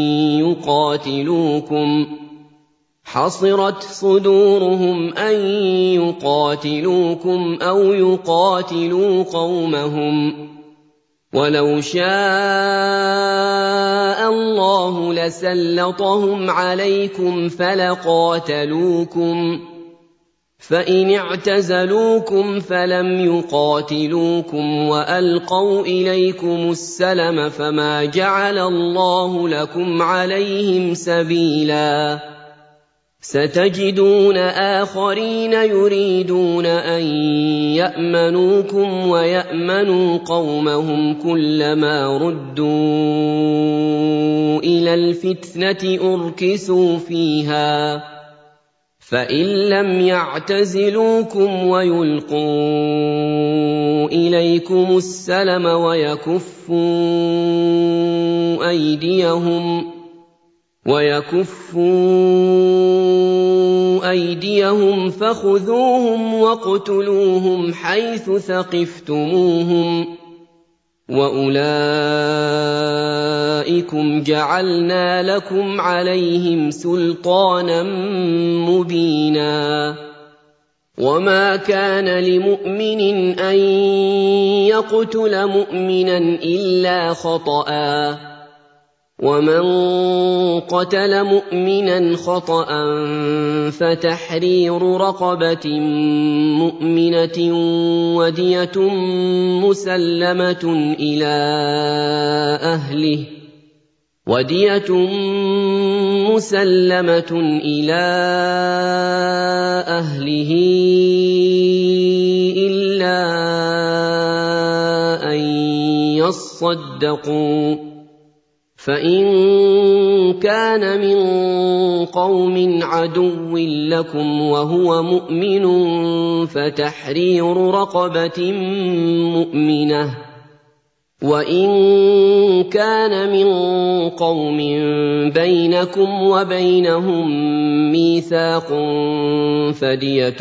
[SPEAKER 1] أن يقاتلوكم أو يقاتلوا قومهم ولو شاء الله لسلطهم عليكم فلقاتلوكم فإن اعتزلوكم فلم يقاتلوكم وألقوا إليكم السلم فما جعل الله لكم عليهم سبيلا ستجدون آخرين يريدون أن يأمنوكم ويأمنوا قومهم كلما ردوا إلى الفتنة أركسوا فيها فإن لم يعتزلوكم ويلقوا إليكم السلم ويكفوا أيديهم فخذوهم واقتلوهم حيث ثقفتموهم وأولئكم جعلنا لكم عليهم سلطانا مبينا وما كان لمؤمن أن يقتل مؤمنا إلا خطأ ومن قتل مؤمنا خطأ فتحرير رقبة مؤمنة ودية مسلمة إلى أهله إلا أن يصدقوا فإن كان من قوم عدو لكم وهو مؤمن فتحرير رقبة مؤمنة وَإِن كَانَ مِن قَوْمٍ بَيْنَكُمْ وَبَيْنَهُم مِّيثَاقٌ فَدِيَةٌ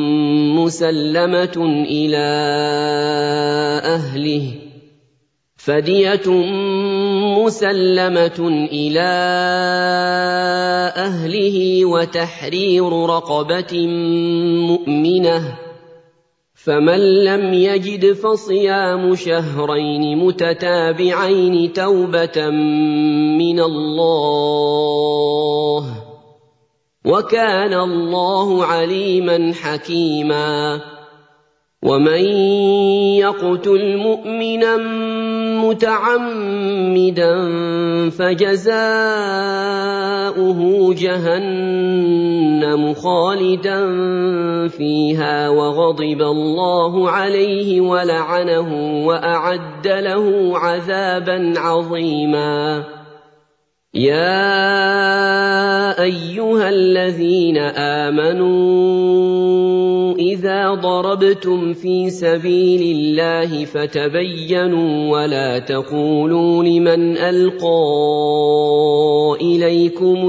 [SPEAKER 1] مُّسَلَّمَةٌ إِلَىٰ أَهْلِهِ وَتَحْرِيرُ رَقَبَةٍ مُّؤْمِنَةٍ ۖ فَمَن لَّمْ يَجِدْ فَصِيَامُ شَهْرَيْنِ مُتَتَابِعَيْنِ تَوْبَةً مِّنَ اللَّهِ ۗ وَكَانَ اللَّهُ عَلِيمًا حَكِيمًا. وَمَن يَقْتُلْ مُؤْمِنًا مُّتَعَمِّدًا فَجَزَاؤُهُ جَهَنَّمُ خَالِدًا فِيهَا وَغَضِبَ اللَّهُ عَلَيْهِ وَلَعَنَهُ وَأَعَدَّ لَهُ عَذَابًا عَظِيمًا. يَا أَيُّهَا الَّذِينَ آمَنُوا إِذَا ضَرَبْتُمْ فِي سَبِيلِ اللَّهِ فَتَبَيَّنُوا وَلَا تَقُولُوا لِمَنْ أَلْقَىٰ إِلَيْكُمُ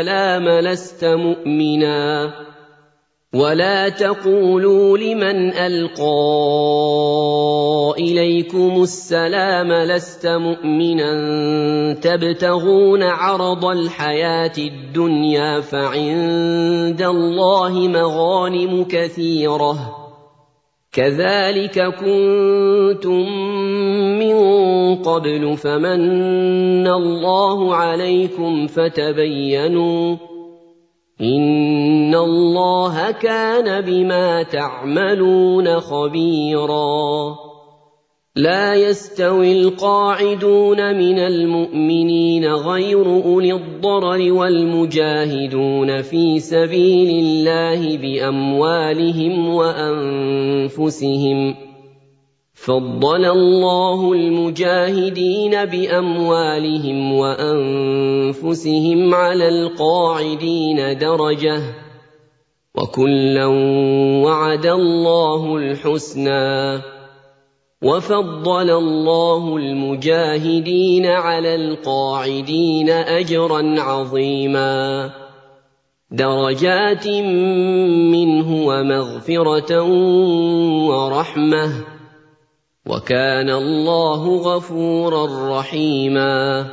[SPEAKER 1] السَّلَامَ لَسْتَ مُؤْمِنًا تَبْتَغُونَ عَرَضَ الْحَيَاةِ الدُّنْيَا فَعِندَ اللَّهِ مَغَانِمُ كَثِيرَةٌ ۚ كَذَٰلِكَ كُنتُم مِّن قَبْلُ فَمَنَّ اللَّهُ عَلَيْكُمْ فَتَبَيَّنُوا ۚ إِنَّ اللَّهَ كَانَ بِمَا تَعْمَلُونَ خَبِيرًا. لَا يَسْتَوِي الْقَاعِدُونَ مِنَ الْمُؤْمِنِينَ غَيْرُ أُولِي الضَّرَرِ وَالْمُجَاهِدُونَ فِي سَبِيلِ اللَّهِ بِأَمْوَالِهِمْ وَأَنفُسِهِمْ ۚ فَضَّلَ اللَّهُ الْمُجَاهِدِينَ بِأَمْوَالِهِمْ وَأَنفُسِهِمْ عَلَى الْقَاعِدِينَ دَرَجَةً ۚ وَكُلًّا وَعَدَ اللَّهُ الْحُسْنَىٰ ۚ وَفَضَّلَ اللَّهُ الْمُجَاهِدِينَ عَلَى الْقَاعِدِينَ أَجْرًا عَظِيمًا، دَرَجَاتٍ مِّنْهُ وَمَغْفِرَةً وَرَحْمَةً ۚ وَكَانَ اللَّهُ غَفُورًا رَّحِيمًا.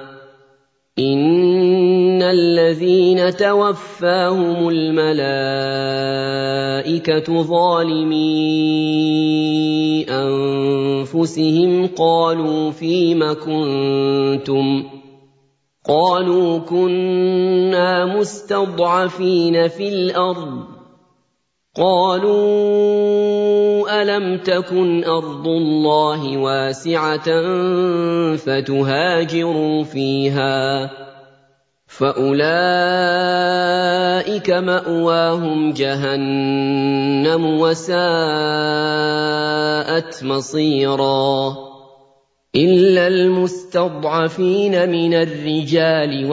[SPEAKER 1] إِنَّ الَّذِينَ تَوَفَّاهُمُ الْمَلَائِكَةُ ظَالِمِي أَنفُسِهِمْ قَالُوا فِيمَ كُنتُمْ ۖ قَالُوا كُنَّا مُسْتَضْعَفِينَ فِي الْأَرْضِ ۚ قَالُوا أَلَمْ تَكُنْ أَرْضُ اللَّهِ وَاسِعَةً فَتُهَاجِرُوا فِيهَا ۚ فَأُولَٰئِكَ مَأْوَاهُمْ جَهَنَّمُ وَسَاءَتْ مَصِيرًا. إِلَّا الْمُسْتَضْعَفِينَ مِنَ الرِّجَالِ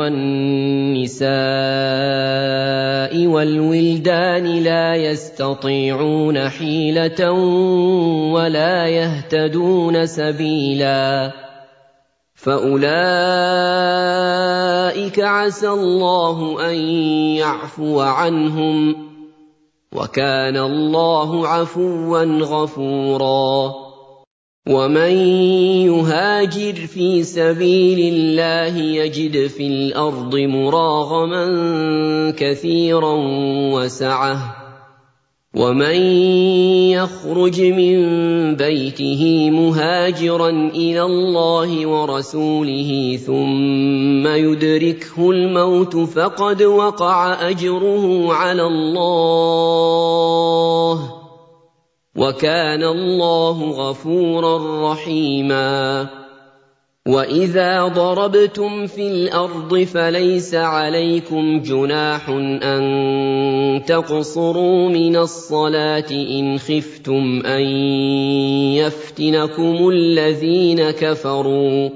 [SPEAKER 1] وَالنِّسَاءِ وَالْوِلْدَانِ لَا يَسْتَطِيعُونَ حِيلَةً وَلَا يَهْتَدُونَ سَبِيلًا، فَأُولَٰئِكَ عَسَى اللَّهُ أَن يَعْفُوَ عَنْهُمْ ۚ وَكَانَ اللَّهُ عَفُوًّا غَفُورًا. وَمَن يُهَاجِرْ فِي سَبِيلِ اللَّهِ يَجِدْ فِي الْأَرْضِ مُرَاغَمًا كَثِيرًا وَسَعَةً ۚ وَمَن يَخْرُجْ مِن بَيْتِهِ مُهَاجِرًا إِلَى اللَّهِ وَرَسُولِهِ ثُمَّ يُدْرِكْهُ الْمَوْتُ فَقَدْ وَقَعَ أَجْرُهُ عَلَى اللَّهِ ۗ وَكَانَ اللَّهُ غَفُورًا رَّحِيمًا. وَإِذَا ضَرَبْتُمْ فِي الْأَرْضِ فَلَيْسَ عَلَيْكُمْ جُنَاحٌ أَن تَقْصُرُوا مِنَ الصَّلَاةِ إِنْ خِفْتُمْ أَن يَفْتِنَكُمُ الَّذِينَ كَفَرُوا ۚ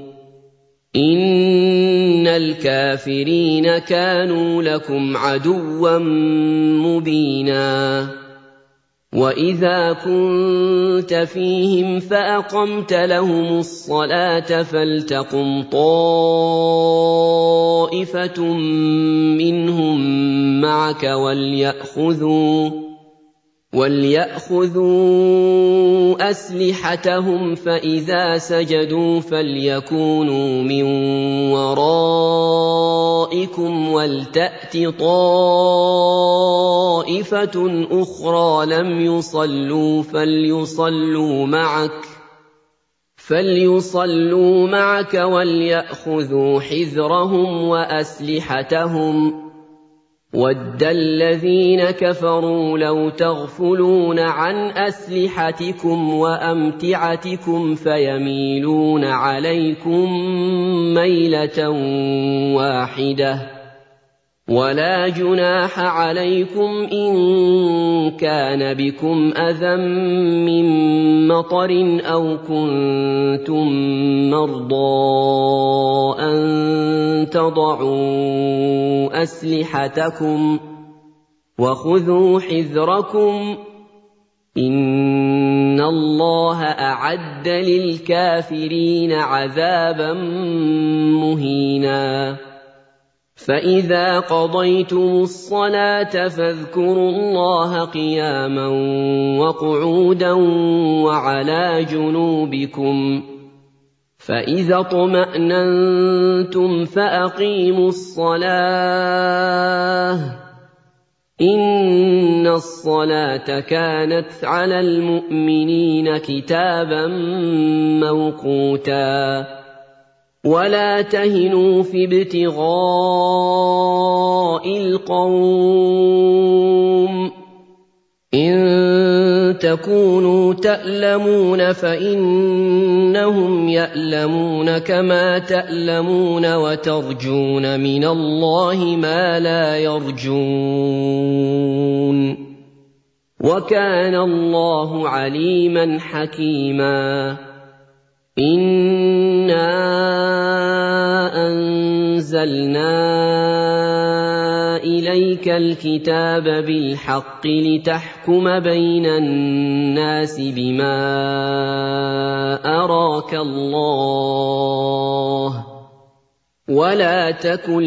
[SPEAKER 1] إِنَّ الْكَافِرِينَ كَانُوا لَكُمْ عَدُوًّا مُّبِينًا. وَإِذَا كُنتَ فِيهِمْ فَأَقَمْتَ لَهُمُ الصَّلَاةَ فَلْتَقُمْ طَائِفَةٌ مِّنْهُم مَّعَكَ وَلْيَأْخُذُوا أَسْلِحَتَهُمْ فَإِذَا سَجَدُوا فَلْيَكُونُوا مِن وَرَائِكُمْ وَلْتَأْتِ طَائِفَةٌ أُخْرَىٰ لَمْ يُصَلُّوا فَلْيُصَلُّوا مَعَكَ وَلْيَأْخُذُوا حِذْرَهُمْ وَأَسْلِحَتَهُمْ ۗ وَدَّ الَّذِينَ كَفَرُوا لَوْ تَغْفُلُونَ عَنْ أَسْلِحَتِكُمْ وَأَمْتِعَتِكُمْ فَيَمِيلُونَ عَلَيْكُم مَّيْلَةً وَاحِدَةً ۚ وَلَا جُنَاحَ عَلَيْكُمْ إِن كَانَ بِكُمْ أَذًى مِّن مَّطَرٍ أَوْ كُنتُم مَّرْضَىٰ أَن تَضَعُوا أَسْلِحَتَكُمْ ۖ وَخُذُوا حِذْرَكُمْ ۗ إِنَّ اللَّهَ أَعَدَّ لِلْكَافِرِينَ عَذَابًا مُّهِينًا. فَإِذَا قَضَيْتُمُ الصَّلَاةَ فَاذْكُرُوا اللَّهَ قِيَامًا وَقُعُودًا وَعَلَىٰ جُنُوبِكُمْ ۚ فَإِذَا اطْمَأْنَنتُمْ فَأَقِيمُوا الصَّلَاةَ ۚ إِنَّ الصَّلَاةَ كَانَتْ عَلَى الْمُؤْمِنِينَ كِتَابًا مَّوْقُوتًا. وَلَا تَهِنُوا فِي ابْتِغَاءِ الْقَوْمِ ۖ إِن تَكُونُوا تَأْلَمُونَ فَإِنَّهُمْ يَأْلَمُونَ كَمَا تَأْلَمُونَ وَتَرْجُونَ مِنَ اللَّهِ مَا لَا يَرْجُونَ ۗ وَكَانَ اللَّهُ عَلِيمًا حَكِيمًا. إِنَّا أَنزَلْنَا إِلَيْكَ الْكِتَابَ بِالْحَقِّ لِتَحْكُمَ بَيْنَ النَّاسِ بِمَا أَرَاكَ اللَّهُ ۚ وَلَا تَكُن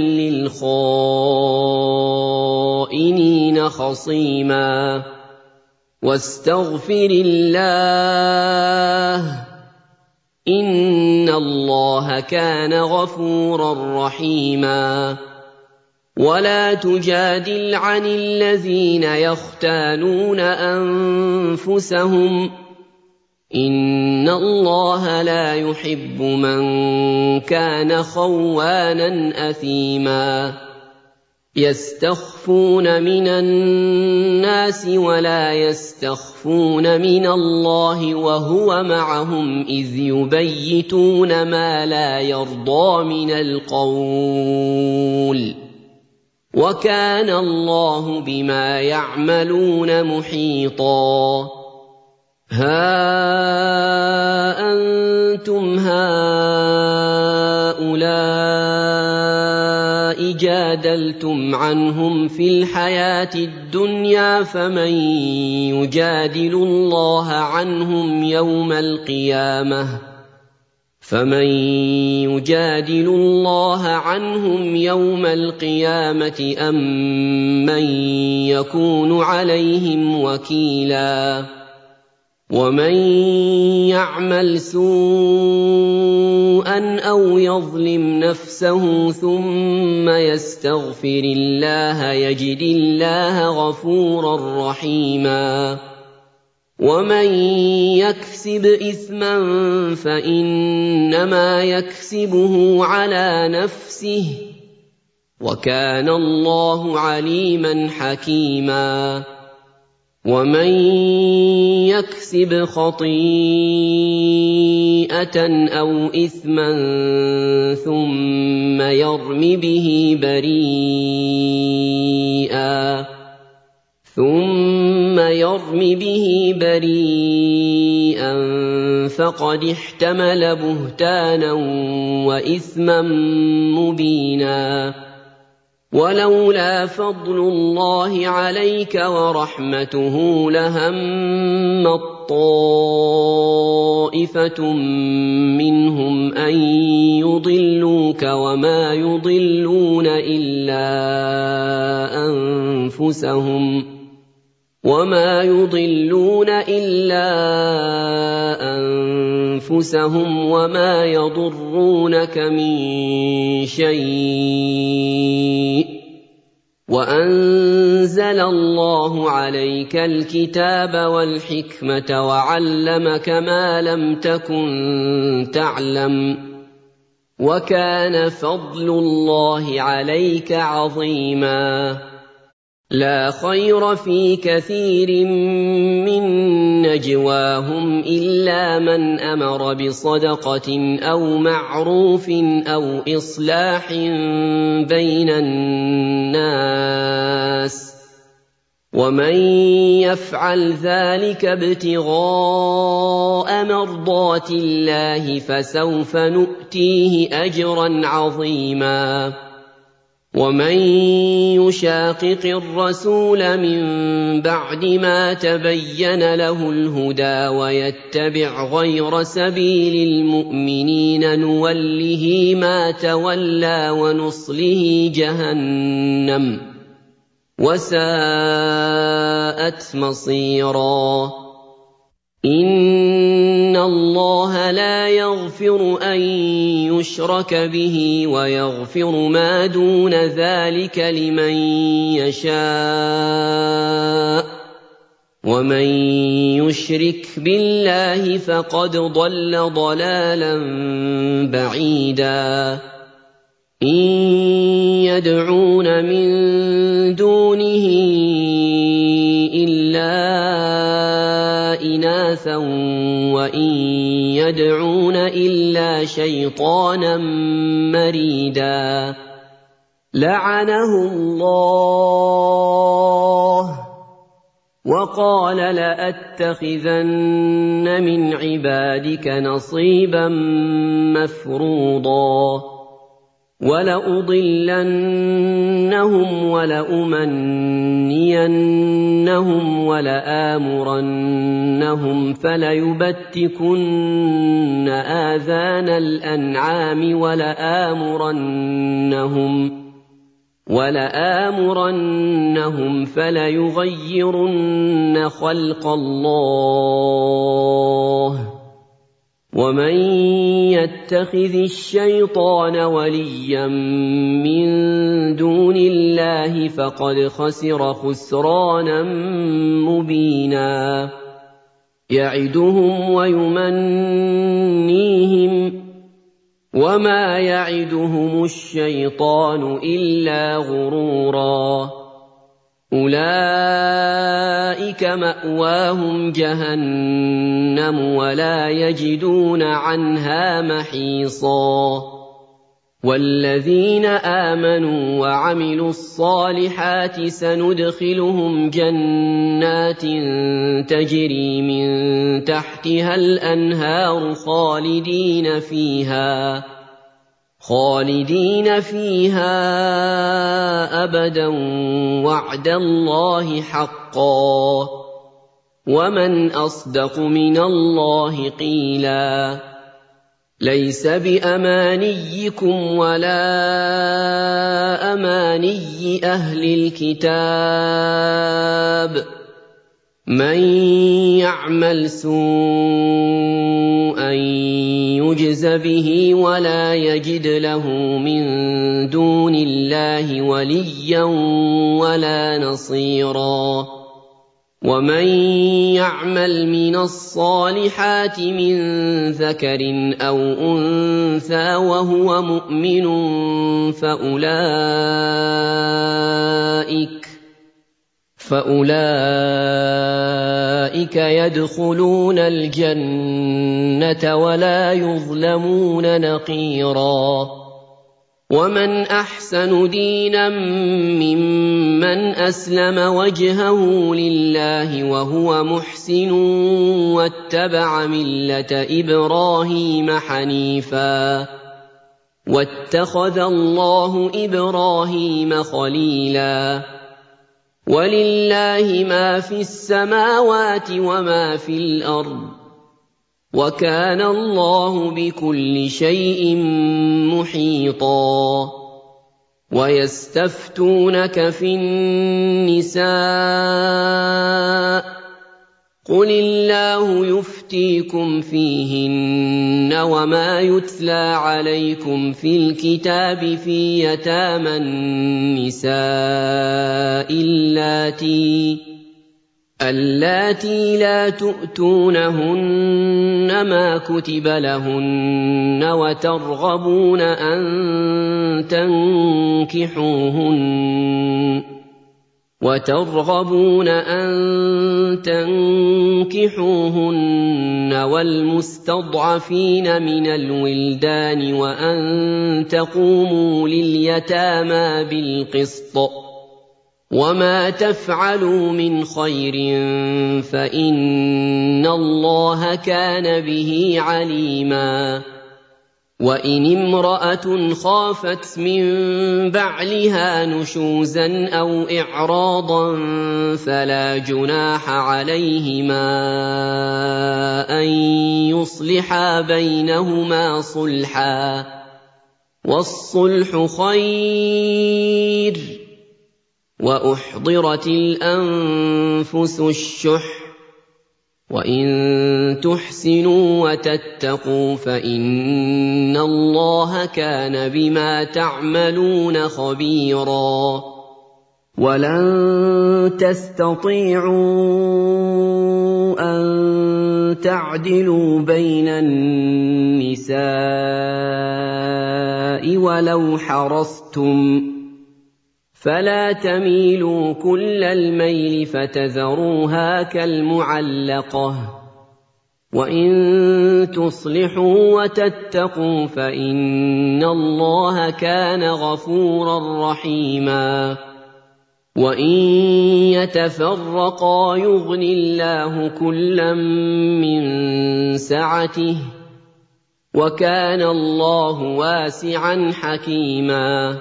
[SPEAKER 1] لِّلْخَائِنِينَ خَصِيمًا. وَاسْتَغْفِرِ اللَّهَ ۖ إِنَّ اللَّهَ كَانَ غَفُورًا رَّحِيمًا. وَلَا تُجَادِلْ عَنِ الَّذِينَ يَخْتَانُونَ أَنفُسَهُمْ ۚ إِنَّ اللَّهَ لَا يُحِبُّ مَن كَانَ خَوَّانًا أَثِيمًا. يَسْتَخْفُونَ مِنَ النَّاسِ وَلَا يَسْتَخْفُونَ مِنَ اللَّهِ وَهُوَ مَعَهُمْ إِذْ يُبَيِّتُونَ مَا لَا يَرْضَىٰ مِنَ الْقَوْلِ ۚ وَكَانَ اللَّهُ بِمَا يَعْمَلُونَ مُحِيطًا. هَا أَنتُمْ هَٰؤُلَاءِ جَادَلْتُمْ عَنْهُمْ فِي الْحَيَاةِ الدُّنْيَا فَمَن يُجَادِلُ اللَّهَ عَنْهُمْ يَوْمَ الْقِيَامَةِ أَم مَّن يَكُونُ عَلَيْهِمْ وَكِيلًا. وَمَن يَعْمَلْ سُوءًا أَوْ يَظْلِمْ نَفْسَهُ ثُمَّ يَسْتَغْفِرِ اللَّهَ يَجِدِ اللَّهَ غَفُورًا رَّحِيمًا. وَمَن يَكْسِبْ إِثْمًا فَإِنَّمَا يَكْسِبُهُ عَلَىٰ نَفْسِهِ ۚ وَكَانَ اللَّهُ عَلِيمًا حَكِيمًا. وَمَن يَكْسِبْ خَطِيئَةً أَوْ إِثْمًا ثُمَّ يَرْمِ بِهِ بَرِيئًا فَقَدِ وَلَوْلَا فَضْلُ اللَّهِ عَلَيْكَ وَرَحْمَتُهُ لَهَمَّت طَّائِفَةٌ مِّنْهُمْ أَن يُضِلُّوكَ وَمَا يُضِلُّونَ إِلَّا أَنفُسَهُمْ وَمَا يَضُرُّونَكَ مِن شَيْءٍ ۚ وَأَنزَلَ اللَّهُ عَلَيْكَ الْكِتَابَ وَالْحِكْمَةَ وَعَلَّمَكَ مَا لَمْ تَكُن تَعْلَمُ ۚ وَكَانَ فَضْلُ اللَّهِ عَلَيْكَ عَظِيمًا. لَا خَيْرَ فِي كَثِيرٍ مِّن نَّجْوَاهُمْ إِلَّا مَنْ أَمَرَ بِصَدَقَةٍ أَوْ مَعْرُوفٍ أَوْ إِصْلَاحٍ بَيْنَ النَّاسِ ۚ وَمَن يَفْعَلْ ذَٰلِكَ ابْتِغَاءَ مَرْضَاتِ اللَّهِ فَسَوْفَ نُؤْتِيهِ أَجْرًا عَظِيمًا. وَمَن يُشَاقِقِ الرَّسُولَ مِن بَعْدِ مَا تَبَيَّنَ لَهُ الْهُدَىٰ وَيَتَّبِعْ غَيْرَ سَبِيلِ الْمُؤْمِنِينَ نُوَلِّهِ مَا تَوَلَّىٰ وَنُصْلِهِ جَهَنَّمَ ۖ وَسَاءَتْ مَصِيرًا. إِنَّ اللَّهَ لَا يَغْفِرُ أَن يُشْرَكَ بِهِ وَيَغْفِرُ مَا دُونَ ذَٰلِكَ لِمَن يَشَاءُ ۚ وَمَن يُشْرِكْ بِاللَّهِ فَقَدْ ضَلَّ ضَلَالًا بَعِيدًا. إِن يَدْعُونَ مِن دُونِهِ إِلَّا إِنَاثًا وَإِن يَدْعُونَ إِلَّا شَيْطَانًا مَّرِيدًا. لَّعَنَهُ اللَّهُ وَقَالَ لَأَتَّخِذَنَّ مِنْ عِبَادِكَ نَصِيبًا مَّفْرُوضًا وَلَأُضِلَّنَّهُمْ وَلَأُمَنِّيَنَّهُمْ وَلَآمُرَنَّهُمْ فَلَيُبَتِّكُنَّ آذَانَ الْأَنْعَامِ وَلَآمُرَنَّهُمْ فَلَيُغَيِّرُنَّ خَلْقَ اللَّهِ ۚ وَمَن يَتَّخِذِ الشَّيْطَانَ وَلِيًّا مِّن دُونِ اللَّهِ فَقَدْ خَسِرَ خُسْرَانًا مُّبِينًا. يَعِدُهُمْ وَيُمَنِّيهِمْ ۖ وَمَا يَعِدُهُمُ الشَّيْطَانُ إِلَّا غُرُورًا. أُولَٰئِكَ مَأْوَاهُمْ جَهَنَّمُ وَلَا يَجِدُونَ عَنْهَا مَحِيصًا. وَالَّذِينَ آمَنُوا وَعَمِلُوا الصَّالِحَاتِ سَنُدْخِلُهُمْ جَنَّاتٍ تَجْرِي مِن تَحْتِهَا الْأَنْهَارُ خَالِدِينَ فِيهَا أَبَدًا ۖ وَعْدَ اللَّهِ حَقًّا ۚ وَمَنْ أَصْدَقُ مِنَ اللَّهِ قِيلًا. لَيْسَ بِأَمَانِيِّكُمْ وَلَا أَمَانِيِّ أَهْلِ الْكِتَابِ ۗ مَن يَعْمَلْ سُوءًا يُجْزَ بِهِ وَلَا يَجِدْ لَهُ مِن دُونِ اللَّهِ وَلِيًّا وَلَا نَصِيرًا. وَمَن يَعْمَلْ مِنَ الصَّالِحَاتِ مِن ذَكَرٍ أَوْ أُنثَىٰ وَهُوَ مُؤْمِنٌ فَأُولَٰئِكَ يَدْخُلُونَ الْجَنَّةَ وَلَا يُظْلَمُونَ نَقِيرًا. وَمَنْ أَحْسَنُ دِينًا مِّمَّنْ أَسْلَمَ وَجْهَهُ لِلَّهِ وَهُوَ مُحْسِنٌ وَاتَّبَعَ مِلَّةَ إِبْرَاهِيمَ حَنِيفًا واتخذ الله إبراهيم خليلا ولله ما في السماوات وما في الأرض وكان الله بكل شيء محيطا ويستفتونك في النساء قل الله يفتيكم فيهن وما يتلى عليكم في الكتاب في يتامى النساء اللاتي لا تؤتونهن ما كتب لهن وترغبون أن تنكحوهن والمستضعفين من الولدان وأن تقوموا لليتامى بالقسط وما تفعلوا من خير فإن الله كان به عليما وإن امرأة خافت من بعلها نشوزا أو إعراضا فلا جناح عليهما أن يصلحا بينهما صلحا والصلح خير وأحضرت الأنفس الشح وإن تحسنوا وتتقوا فإن الله كان بما تعملون خبيرا ولن تستطيعوا أن تعدلوا بين النساء ولو حرصتم فلا تميلوا كل الميل فتذروها كالمعلقة وإن تصلحوا وتتقوا فإن الله كان غفورا رحيما وإن يتفرقا يغن الله كلا من سعته وكان الله واسعا حكيما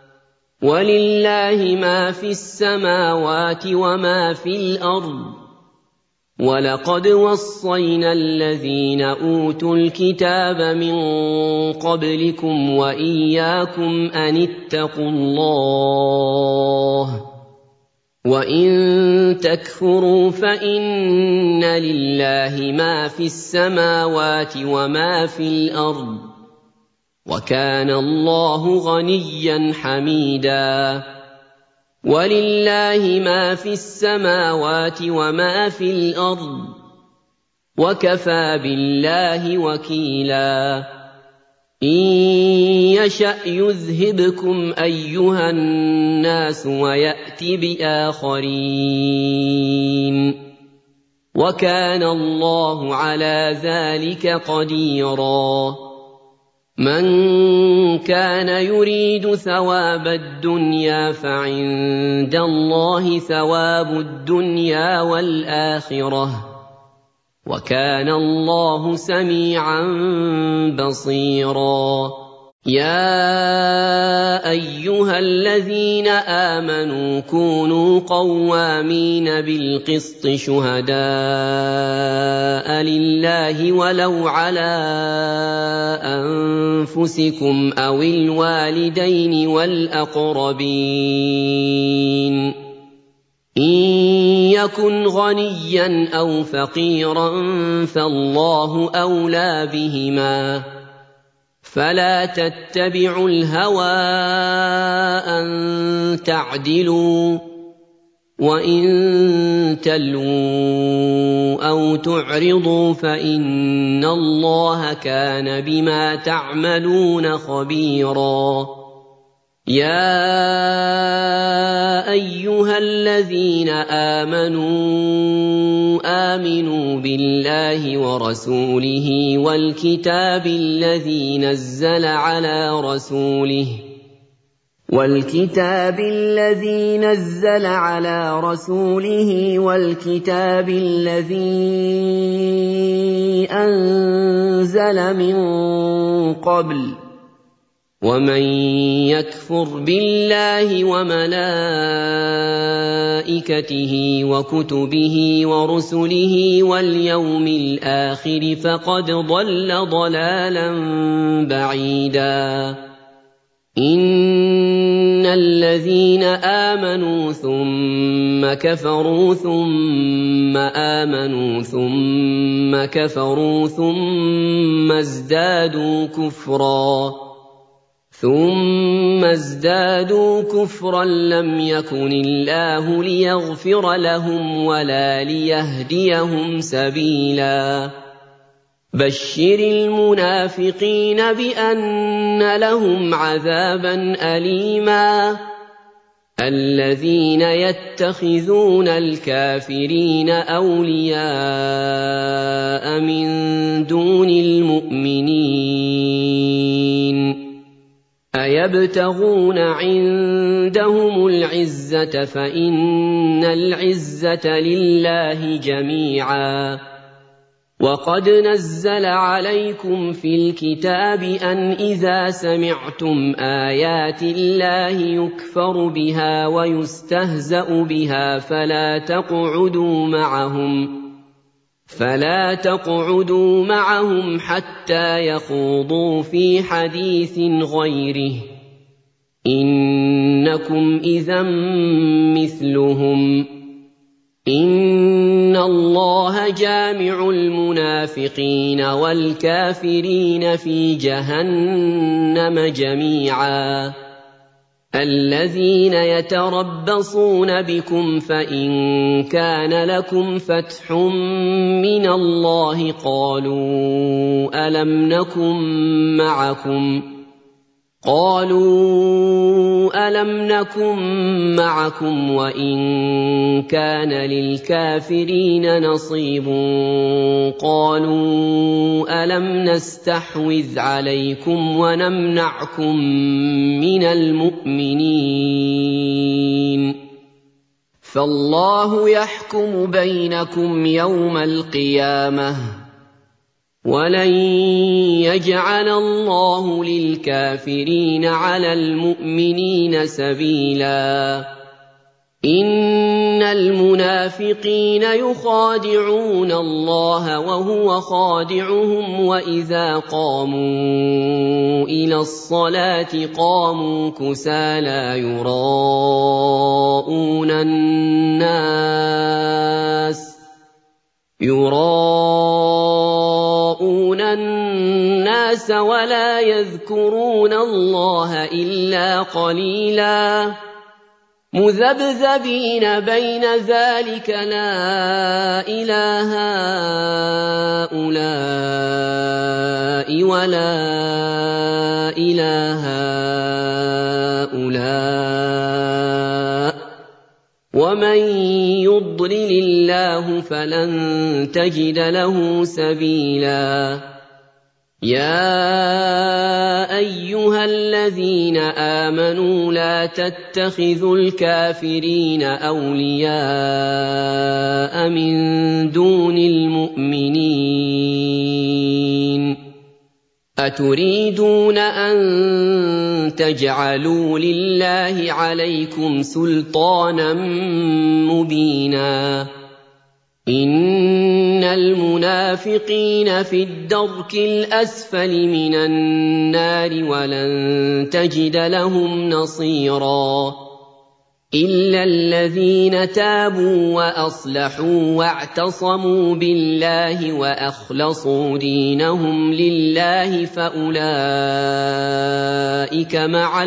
[SPEAKER 1] ولله ما في السماوات وما في الأرض ولقد وصينا الذين أوتوا الكتاب من قبلكم وإياكم أن اتقوا الله وإن تكفروا فإن لله ما في السماوات وما في الأرض وكان الله غنيا حميدا ولله ما في السماوات وما في الأرض وكفى بالله وكيلا إن يشأ يذهبكم أيها الناس ويأت بآخرين وكان الله على ذلك قديرا من كان يريد ثواب الدنيا فعند الله ثواب الدنيا والآخرة وكان الله سميعا بصيرا يا أيها الذين آمنوا كونوا قوامين بالقسط شهداء لله ولو على أنفسكم أو الوالدين والأقربين إن يكن غنيا أو فقيرا فالله أولى بهما فلا تتبعوا الهوى أن تعدلوا وإن تلووا أو تعرضوا فإن الله كان بما تعملون خبيرا يا أيها الذين آمنوا بالله ورسوله والكتاب الذي نزل على رسوله والكتاب الذي أنزل من قبل ومن يكفر بالله وملائكته وكتبه ورسله واليوم الآخر فقد ضل ضلالا بعيدا إن الذين آمنوا ثم كفروا ثم آمنوا ثم كفروا ثم ازدادوا كفرا لم يكن الله ليغفر لهم ولا ليهديهم سبيلا بشر المنافقين بأن لهم عذابا أليما الذين يتخذون الكافرين أولياء من دون المؤمنين أيبتغون عندهم العزة فإن العزة لله جميعا وقد نزل عليكم في الكتاب أن إذا سمعتم آيات الله يكفر بها ويستهزأ بها فلا تقعدوا معهم حتى يخوضوا في حديث غيره إنكم إذا مثلهم إن الله جامع المنافقين والكافرين في جهنم جميعا الذين يتربصون بكم فإن كان لكم فتح من الله قالوا ألم نكن معكم وإن كان للكافرين نصيب قالوا ألم نستحوذ عليكم ونمنعكم من المؤمنين فالله يحكم بينكم يوم القيامة ولن يجعل الله للكافرين على المؤمنين سبيلا إن المنافقين يخادعون الله وهو خادعهم وإذا قاموا إلى الصلاة قاموا كسالى يراءون الناس ولا يذكرون الله إلا قليلا مذبذبين بين ذلك لا إله هؤلاء ولا إله هؤلاء ومن يضلل الله فلن تجد له سبيلا يا أيها الذين آمنوا لا تتخذوا الكافرين أولياء من دون المؤمنين أتريدون أن تجعلوا لله عليكم سلطانا مبينا إن المنافقين في الدرك الأسفل من النار ولن تجد لهم نصيرا إلا الذين تابوا وأصلحوا واعتصموا بالله وأخلصوا دينهم لله فأولئك مع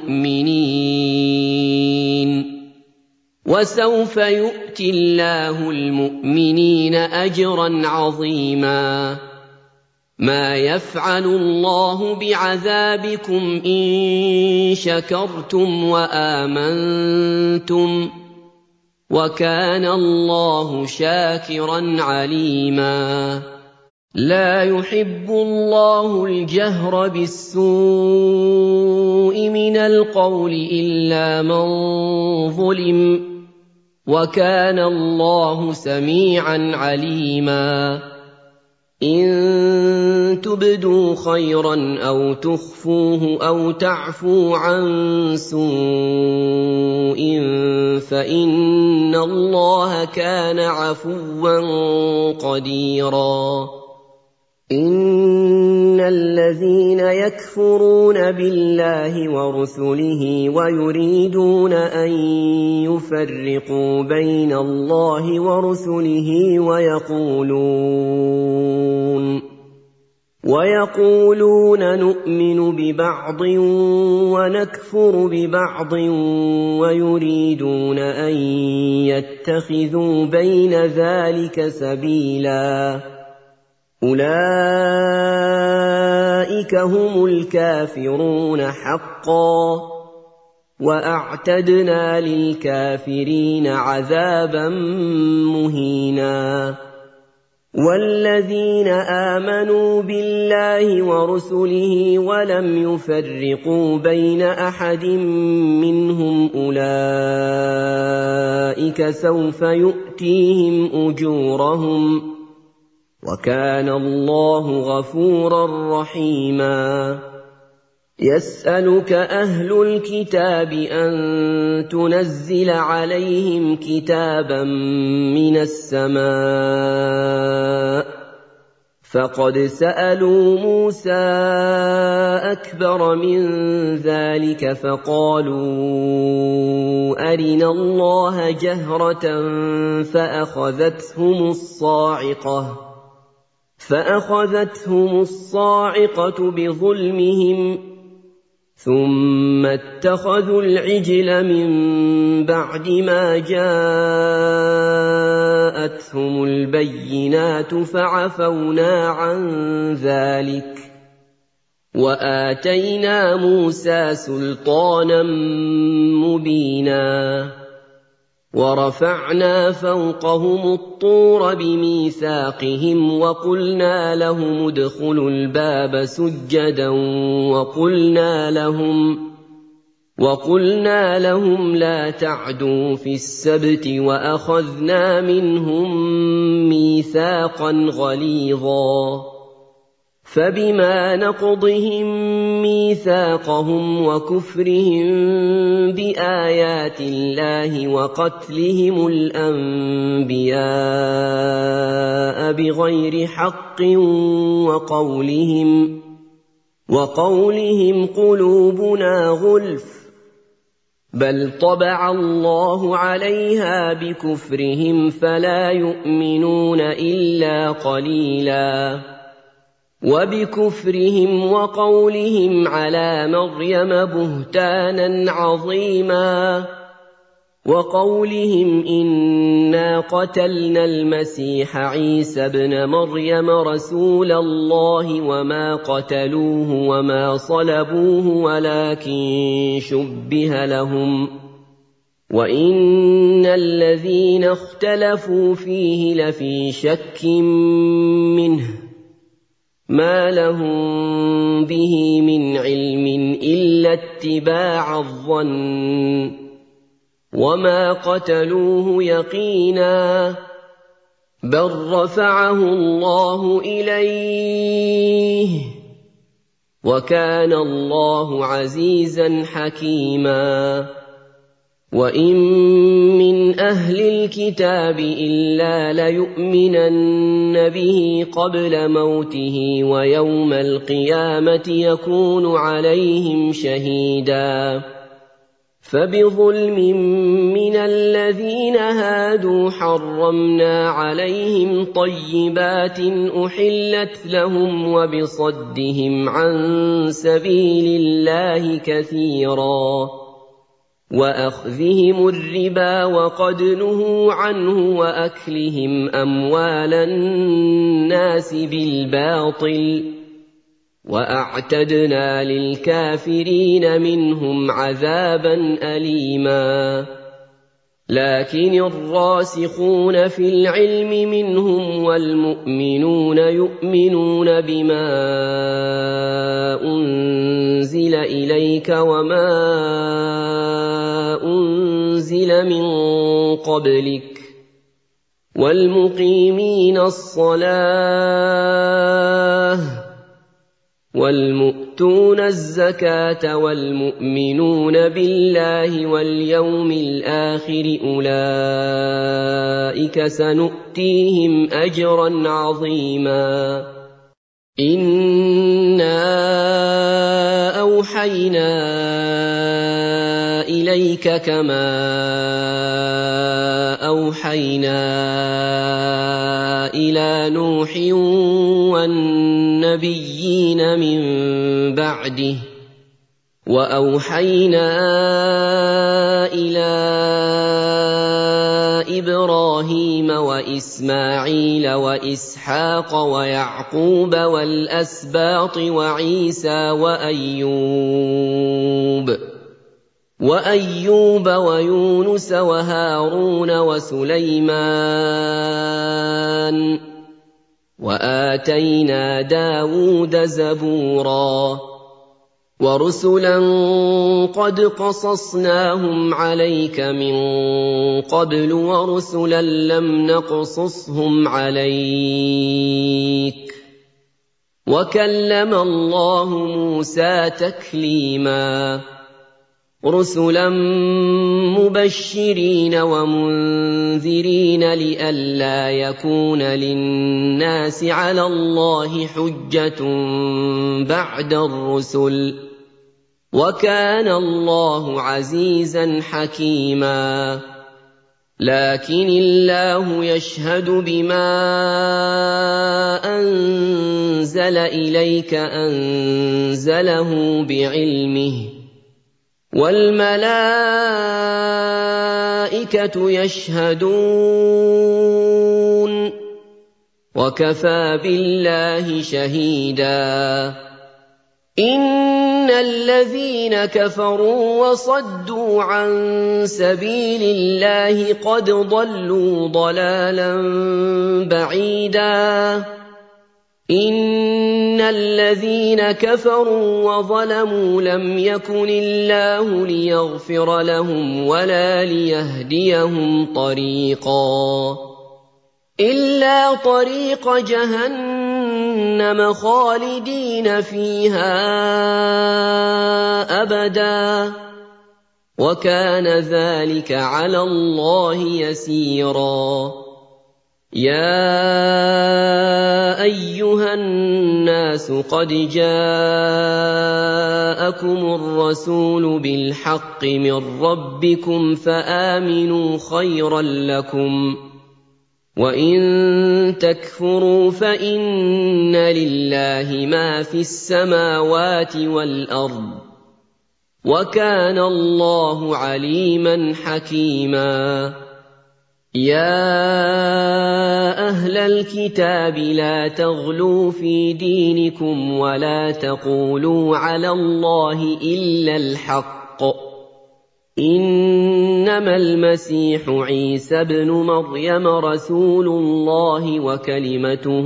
[SPEAKER 1] المؤمنين وسوف يؤتي الله المؤمنين أجرا عظيما ما يفعل الله بعذابكم إن شكرتم وآمنتم وكان الله شاكرا عليما لا يحب الله الجهر بالسوء من القول إلا من ظلم وكان الله سميعا عليما إن تبدوا خيرا أو تخفوه أو تعفوا عن سوء فإن الله كان عفوا قديرا إن الذين يكفرون بالله ورسله ويريدون أن يفرقوا بين الله ورسله ويقولون نؤمن ببعض ونكفر ببعض ويريدون أن يتخذوا بين ذلك سبيلا أولئك هم الكافرون حقا وأعتدنا للكافرين عذابا مهينا والذين آمنوا بالله ورسله ولم يفرقوا بين أحد منهم أولئك سوف يؤتيهم أجورهم وكان الله غفورا رحيما يسألك أهل الكتاب أن تنزل عليهم كتابا من السماء فقد سألوا موسى أكبر من فذلك فقالوا أرنا الله جهرة فأخذتهم الصاعقة بظلمهم ثم اتخذوا العجل من بعد ما جاءتهم البينات فعفونا عن ذلك وآتينا موسى سلطانا مبينا ورفعنا فوقهم الطور بميثاقهم وقلنا لهم ادخلوا الباب سجدا وقلنا لهم لا تعدوا في السبت وأخذنا منهم ميثاقا غليظا فبما نقضهم ميثاقهم وكفرهم بآيات الله وقتلهم الأنبياء بغير حق وقولهم قلوبنا غلف بل طبع الله عليها بكفرهم فلا يؤمنون إلا قليلا وبكفرهم وقولهم على مريم بهتانا عظيما وقولهم إنا قتلنا المسيح عيسى ابن مريم رسول الله وما قتلوه وما صلبوه ولكن شبه لهم وإن الذين اختلفوا فيه لفي شك منه ما لهم به من علم إلا اتباع الظن وما قتلوه يقينا بل رفعه الله إليه وكان الله عزيزا حكيما وإن من أهل الكتاب إلا ليؤمنن به قبل موته ويوم القيامة يكون عليهم شهيدا فبظلم من الذين هادوا حرمنا عليهم طيبات أحلت لهم وبصدهم عن سبيل الله كثيرا وأخذهم الربا وقد نهوا عنه وأكلهم أموال الناس بالباطل وأعتدنا للكافرين منهم عذابا أليما لكن الراسخون في العلم منهم والمؤمنون يؤمنون بما أنزل إليك وما أنزل من قبلك وَالْمُقِيمِينَ الصَّلَاةَ وَالْمُؤْتُونَ الزَّكَاةَ وَالْمُؤْمِنُونَ بِاللَّهِ وَالْيَوْمِ الْآخِرِ أُولَٰئِكَ سَنُؤْتِيهِمْ أَجْرًا عَظِيمًا إِنَّا أَوْحَيْنَا إِلَيْكَ كَمَا أَوْحَيْنَا إِلَىٰ نُوحٍ وَالنَّبِيِّينَ مِن بَعْدِهِ وَأَوْحَيْنَا إِلَىٰ إِبْرَاهِيمَ وَإِسْمَاعِيلَ وَإِسْحَاقَ وَيَعْقُوبَ وَالْأَسْبَاطِ وَعِيسَىٰ وَأَيُّوبَ وَيُونُسَ وَهَارُونَ وَسُلَيْمَانَ وَآتَيْنَا دَاوُودَ زَبُورًا وَرُسُلًا قَدْ قَصَصْنَاهُمْ عَلَيْكَ مِن قَبْلُ وَرُسُلًا لَّمْ نَقْصُصْهُمْ عَلَيْكَ وَكَلَّمَ اللَّهُ مُوسَىٰ تَكْلِيمًا رُسُلًا مُّبَشِّرِينَ وَمُنذِرِينَ لِئَلَّا يَكُونَ لِلنَّاسِ عَلَى اللَّهِ حُجَّةٌ بَعْدَ الرُّسُلِ ۚ وَكَانَ اللَّهُ عَزِيزًا حَكِيمًا لَّٰكِنِ اللَّهُ يَشْهَدُ بِمَا أَنزَلَ إِلَيْكَ أَنزَلَهُ بِعِلْمِهِ وَالْمَلَائِكَةُ يَشْهَدُونَ وَكَفَىٰ بِاللَّهِ شَهِيدًا إِنَّ الَّذِينَ كَفَرُوا وَصَدُّوا عَن سَبِيلِ اللَّهِ قَدْ ضَلُّوا ضَلَالًا بَعِيدًا إِنَّ الَّذِينَ كَفَرُوا وَظَلَمُوا لَمْ يَكُنِ اللَّهُ لِيَغْفِرَ لَهُمْ وَلَا لِيَهْدِيَهُمْ طَرِيقًا إِلَّا طَرِيقَ جَهَنَّمَ خَالِدِينَ فِيهَا أَبَدًا وَكَانَ ذَٰلِكَ عَلَى اللَّهِ يَسِيرًا يَا أَيُّهَا النَّاسُ قَدْ جَاءَكُمُ الرَّسُولُ بِالْحَقِّ مِن رَّبِّكُمْ فَآمِنُوا خَيْرًا لَّكُمْ ۚ وَإِن تَكْفُرُوا فَإِنَّ لِلَّهِ مَا فِي السَّمَاوَاتِ وَالْأَرْضِ ۚ وَكَانَ اللَّهُ عَلِيمًا حَكِيمًا يَا أَهْلَ الْكِتَابِ لَا تَغْلُوا فِي دِينِكُمْ وَلَا تَقُولُوا عَلَى اللَّهِ إِلَّا الْحَقَّ ۚ إِنَّمَا الْمَسِيحُ عِيسَى ابْنُ مَرْيَمَ رَسُولُ اللَّهِ وَكَلِمَتُهُ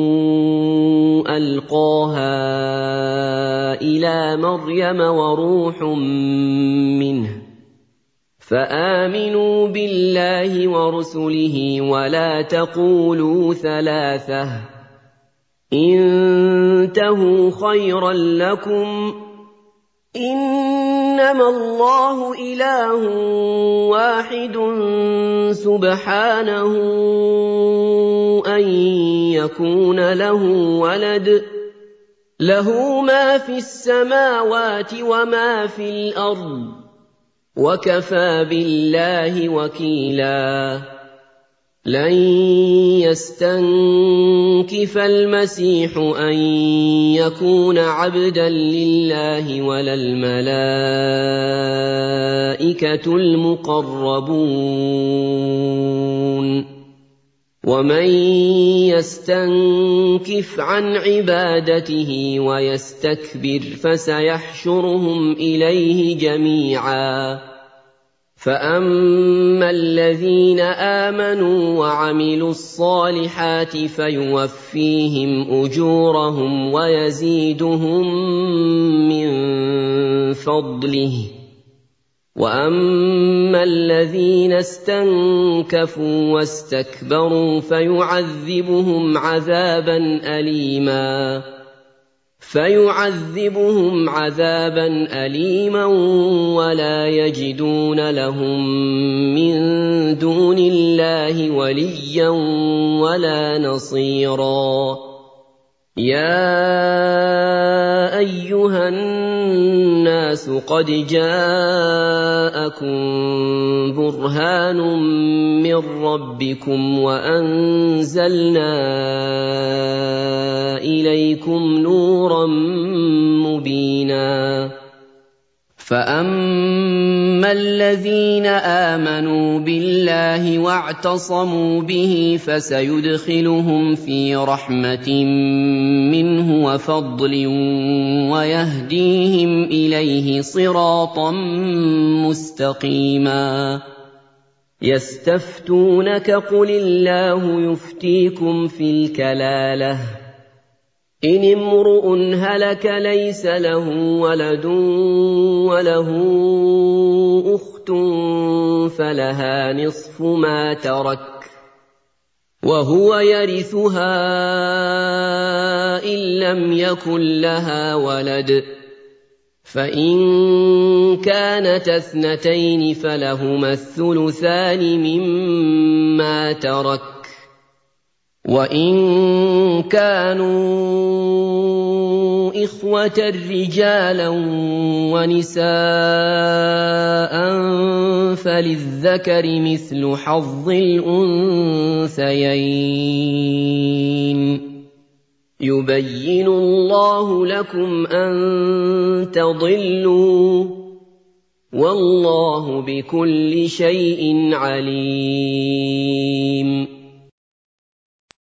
[SPEAKER 1] أَلْقَاهَا إِلَىٰ مَرْيَمَ وَرُوحٌ مِّنْهُ ۖ فَآمِنُوا بِاللَّهِ وَرُسُلِهِ وَلَا تَقُولُوا ثَلَاثَةٌ ۚ انتهوا خَيْرًا لَّكُمْ ۚ إِنَّمَا اللَّهُ إِلَٰهٌ وَاحِدٌ سُبْحَانَهُ أَن يَكُونَ لَهُ وَلَدٌ ۘ لَّهُ مَا فِي السَّمَاوَاتِ وَمَا فِي الْأَرْضِ ۚ وَكَفَىٰ بِاللَّهِ وَكِيلًا لَّن يَسْتَنكِفَ الْمَسِيحُ أَن يَكُونَ عَبْدًا لِّلَّهِ وَلَا الْمَلَائِكَةُ الْمُقَرَّبُونَ وَمَن يَسْتَنكِفْ عَنْ عِبَادَتِهِ وَيَسْتَكْبِرْ فَسَيَحْشُرُهُمْ إِلَيْهِ جَمِيعًا فَأَمَّا الَّذِينَ آمَنُوا وَعَمِلُوا الصَّالِحَاتِ فَيُوَفِّيهِمْ أُجُورَهُمْ وَيَزِيدُهُم مِّن فَضْلِهِ وَأَمَّا الَّذِينَ اسْتَنكَفُوا وَاسْتَكْبَرُوا فَيُعَذِّبُهُمْ عَذَابًا أَلِيمًا وَلَا يَجِدُونَ لَهُم مِّن دُونِ اللَّهِ وَلِيًّا وَلَا نَصِيرًا يَا أَيُّهَا النَّاسُ قَدْ جَاءَكُم بُرْهَانٌ مِّن رَّبِّكُمْ وَأَنزَلْنَا إِلَيْكُمْ نُورًا مُّبِينًا فَأَمَّا الَّذِينَ آمَنُوا بِاللَّهِ وَاعْتَصَمُوا بِهِ فَسَيُدْخِلُهُمْ فِي رَحْمَةٍ مِّنْهُ وَفَضْلٍ وَيَهْدِيهِمْ إِلَيْهِ صِرَاطًا مُّسْتَقِيمًا يَسْتَفْتُونَكَ قُلِ اللَّهُ يُفْتِيكُمْ فِي الْكَلَالَةِ إِنِ امْرُؤٌ هَلَكَ لَيْسَ لَهُ وَلَدٌ وَلَهُ أُخْتٌ فَلَهَا نِصْفُ مَا تَرَكَ وَهُوَ يَرِثُهَا إِن لَّمْ يَكُن لَّهَا وَلَدٌ فَإِن كَانَتَا اثْنَتَيْنِ فَلَهُمَا الثُّلُثَانِ مِمَّا تَرَكَ وَإِن كَانُوا إِخْوَةً رِّجَالًا وَنِسَاءً فَلِلذَّكَرِ مِثْلُ حَظِّ الْأُنثَيَيْنِ يُبَيِّنُ اللَّهُ لَكُمْ أَن تَضِلُّوا وَاللَّهُ بِكُلِّ شَيْءٍ عَلِيمٌ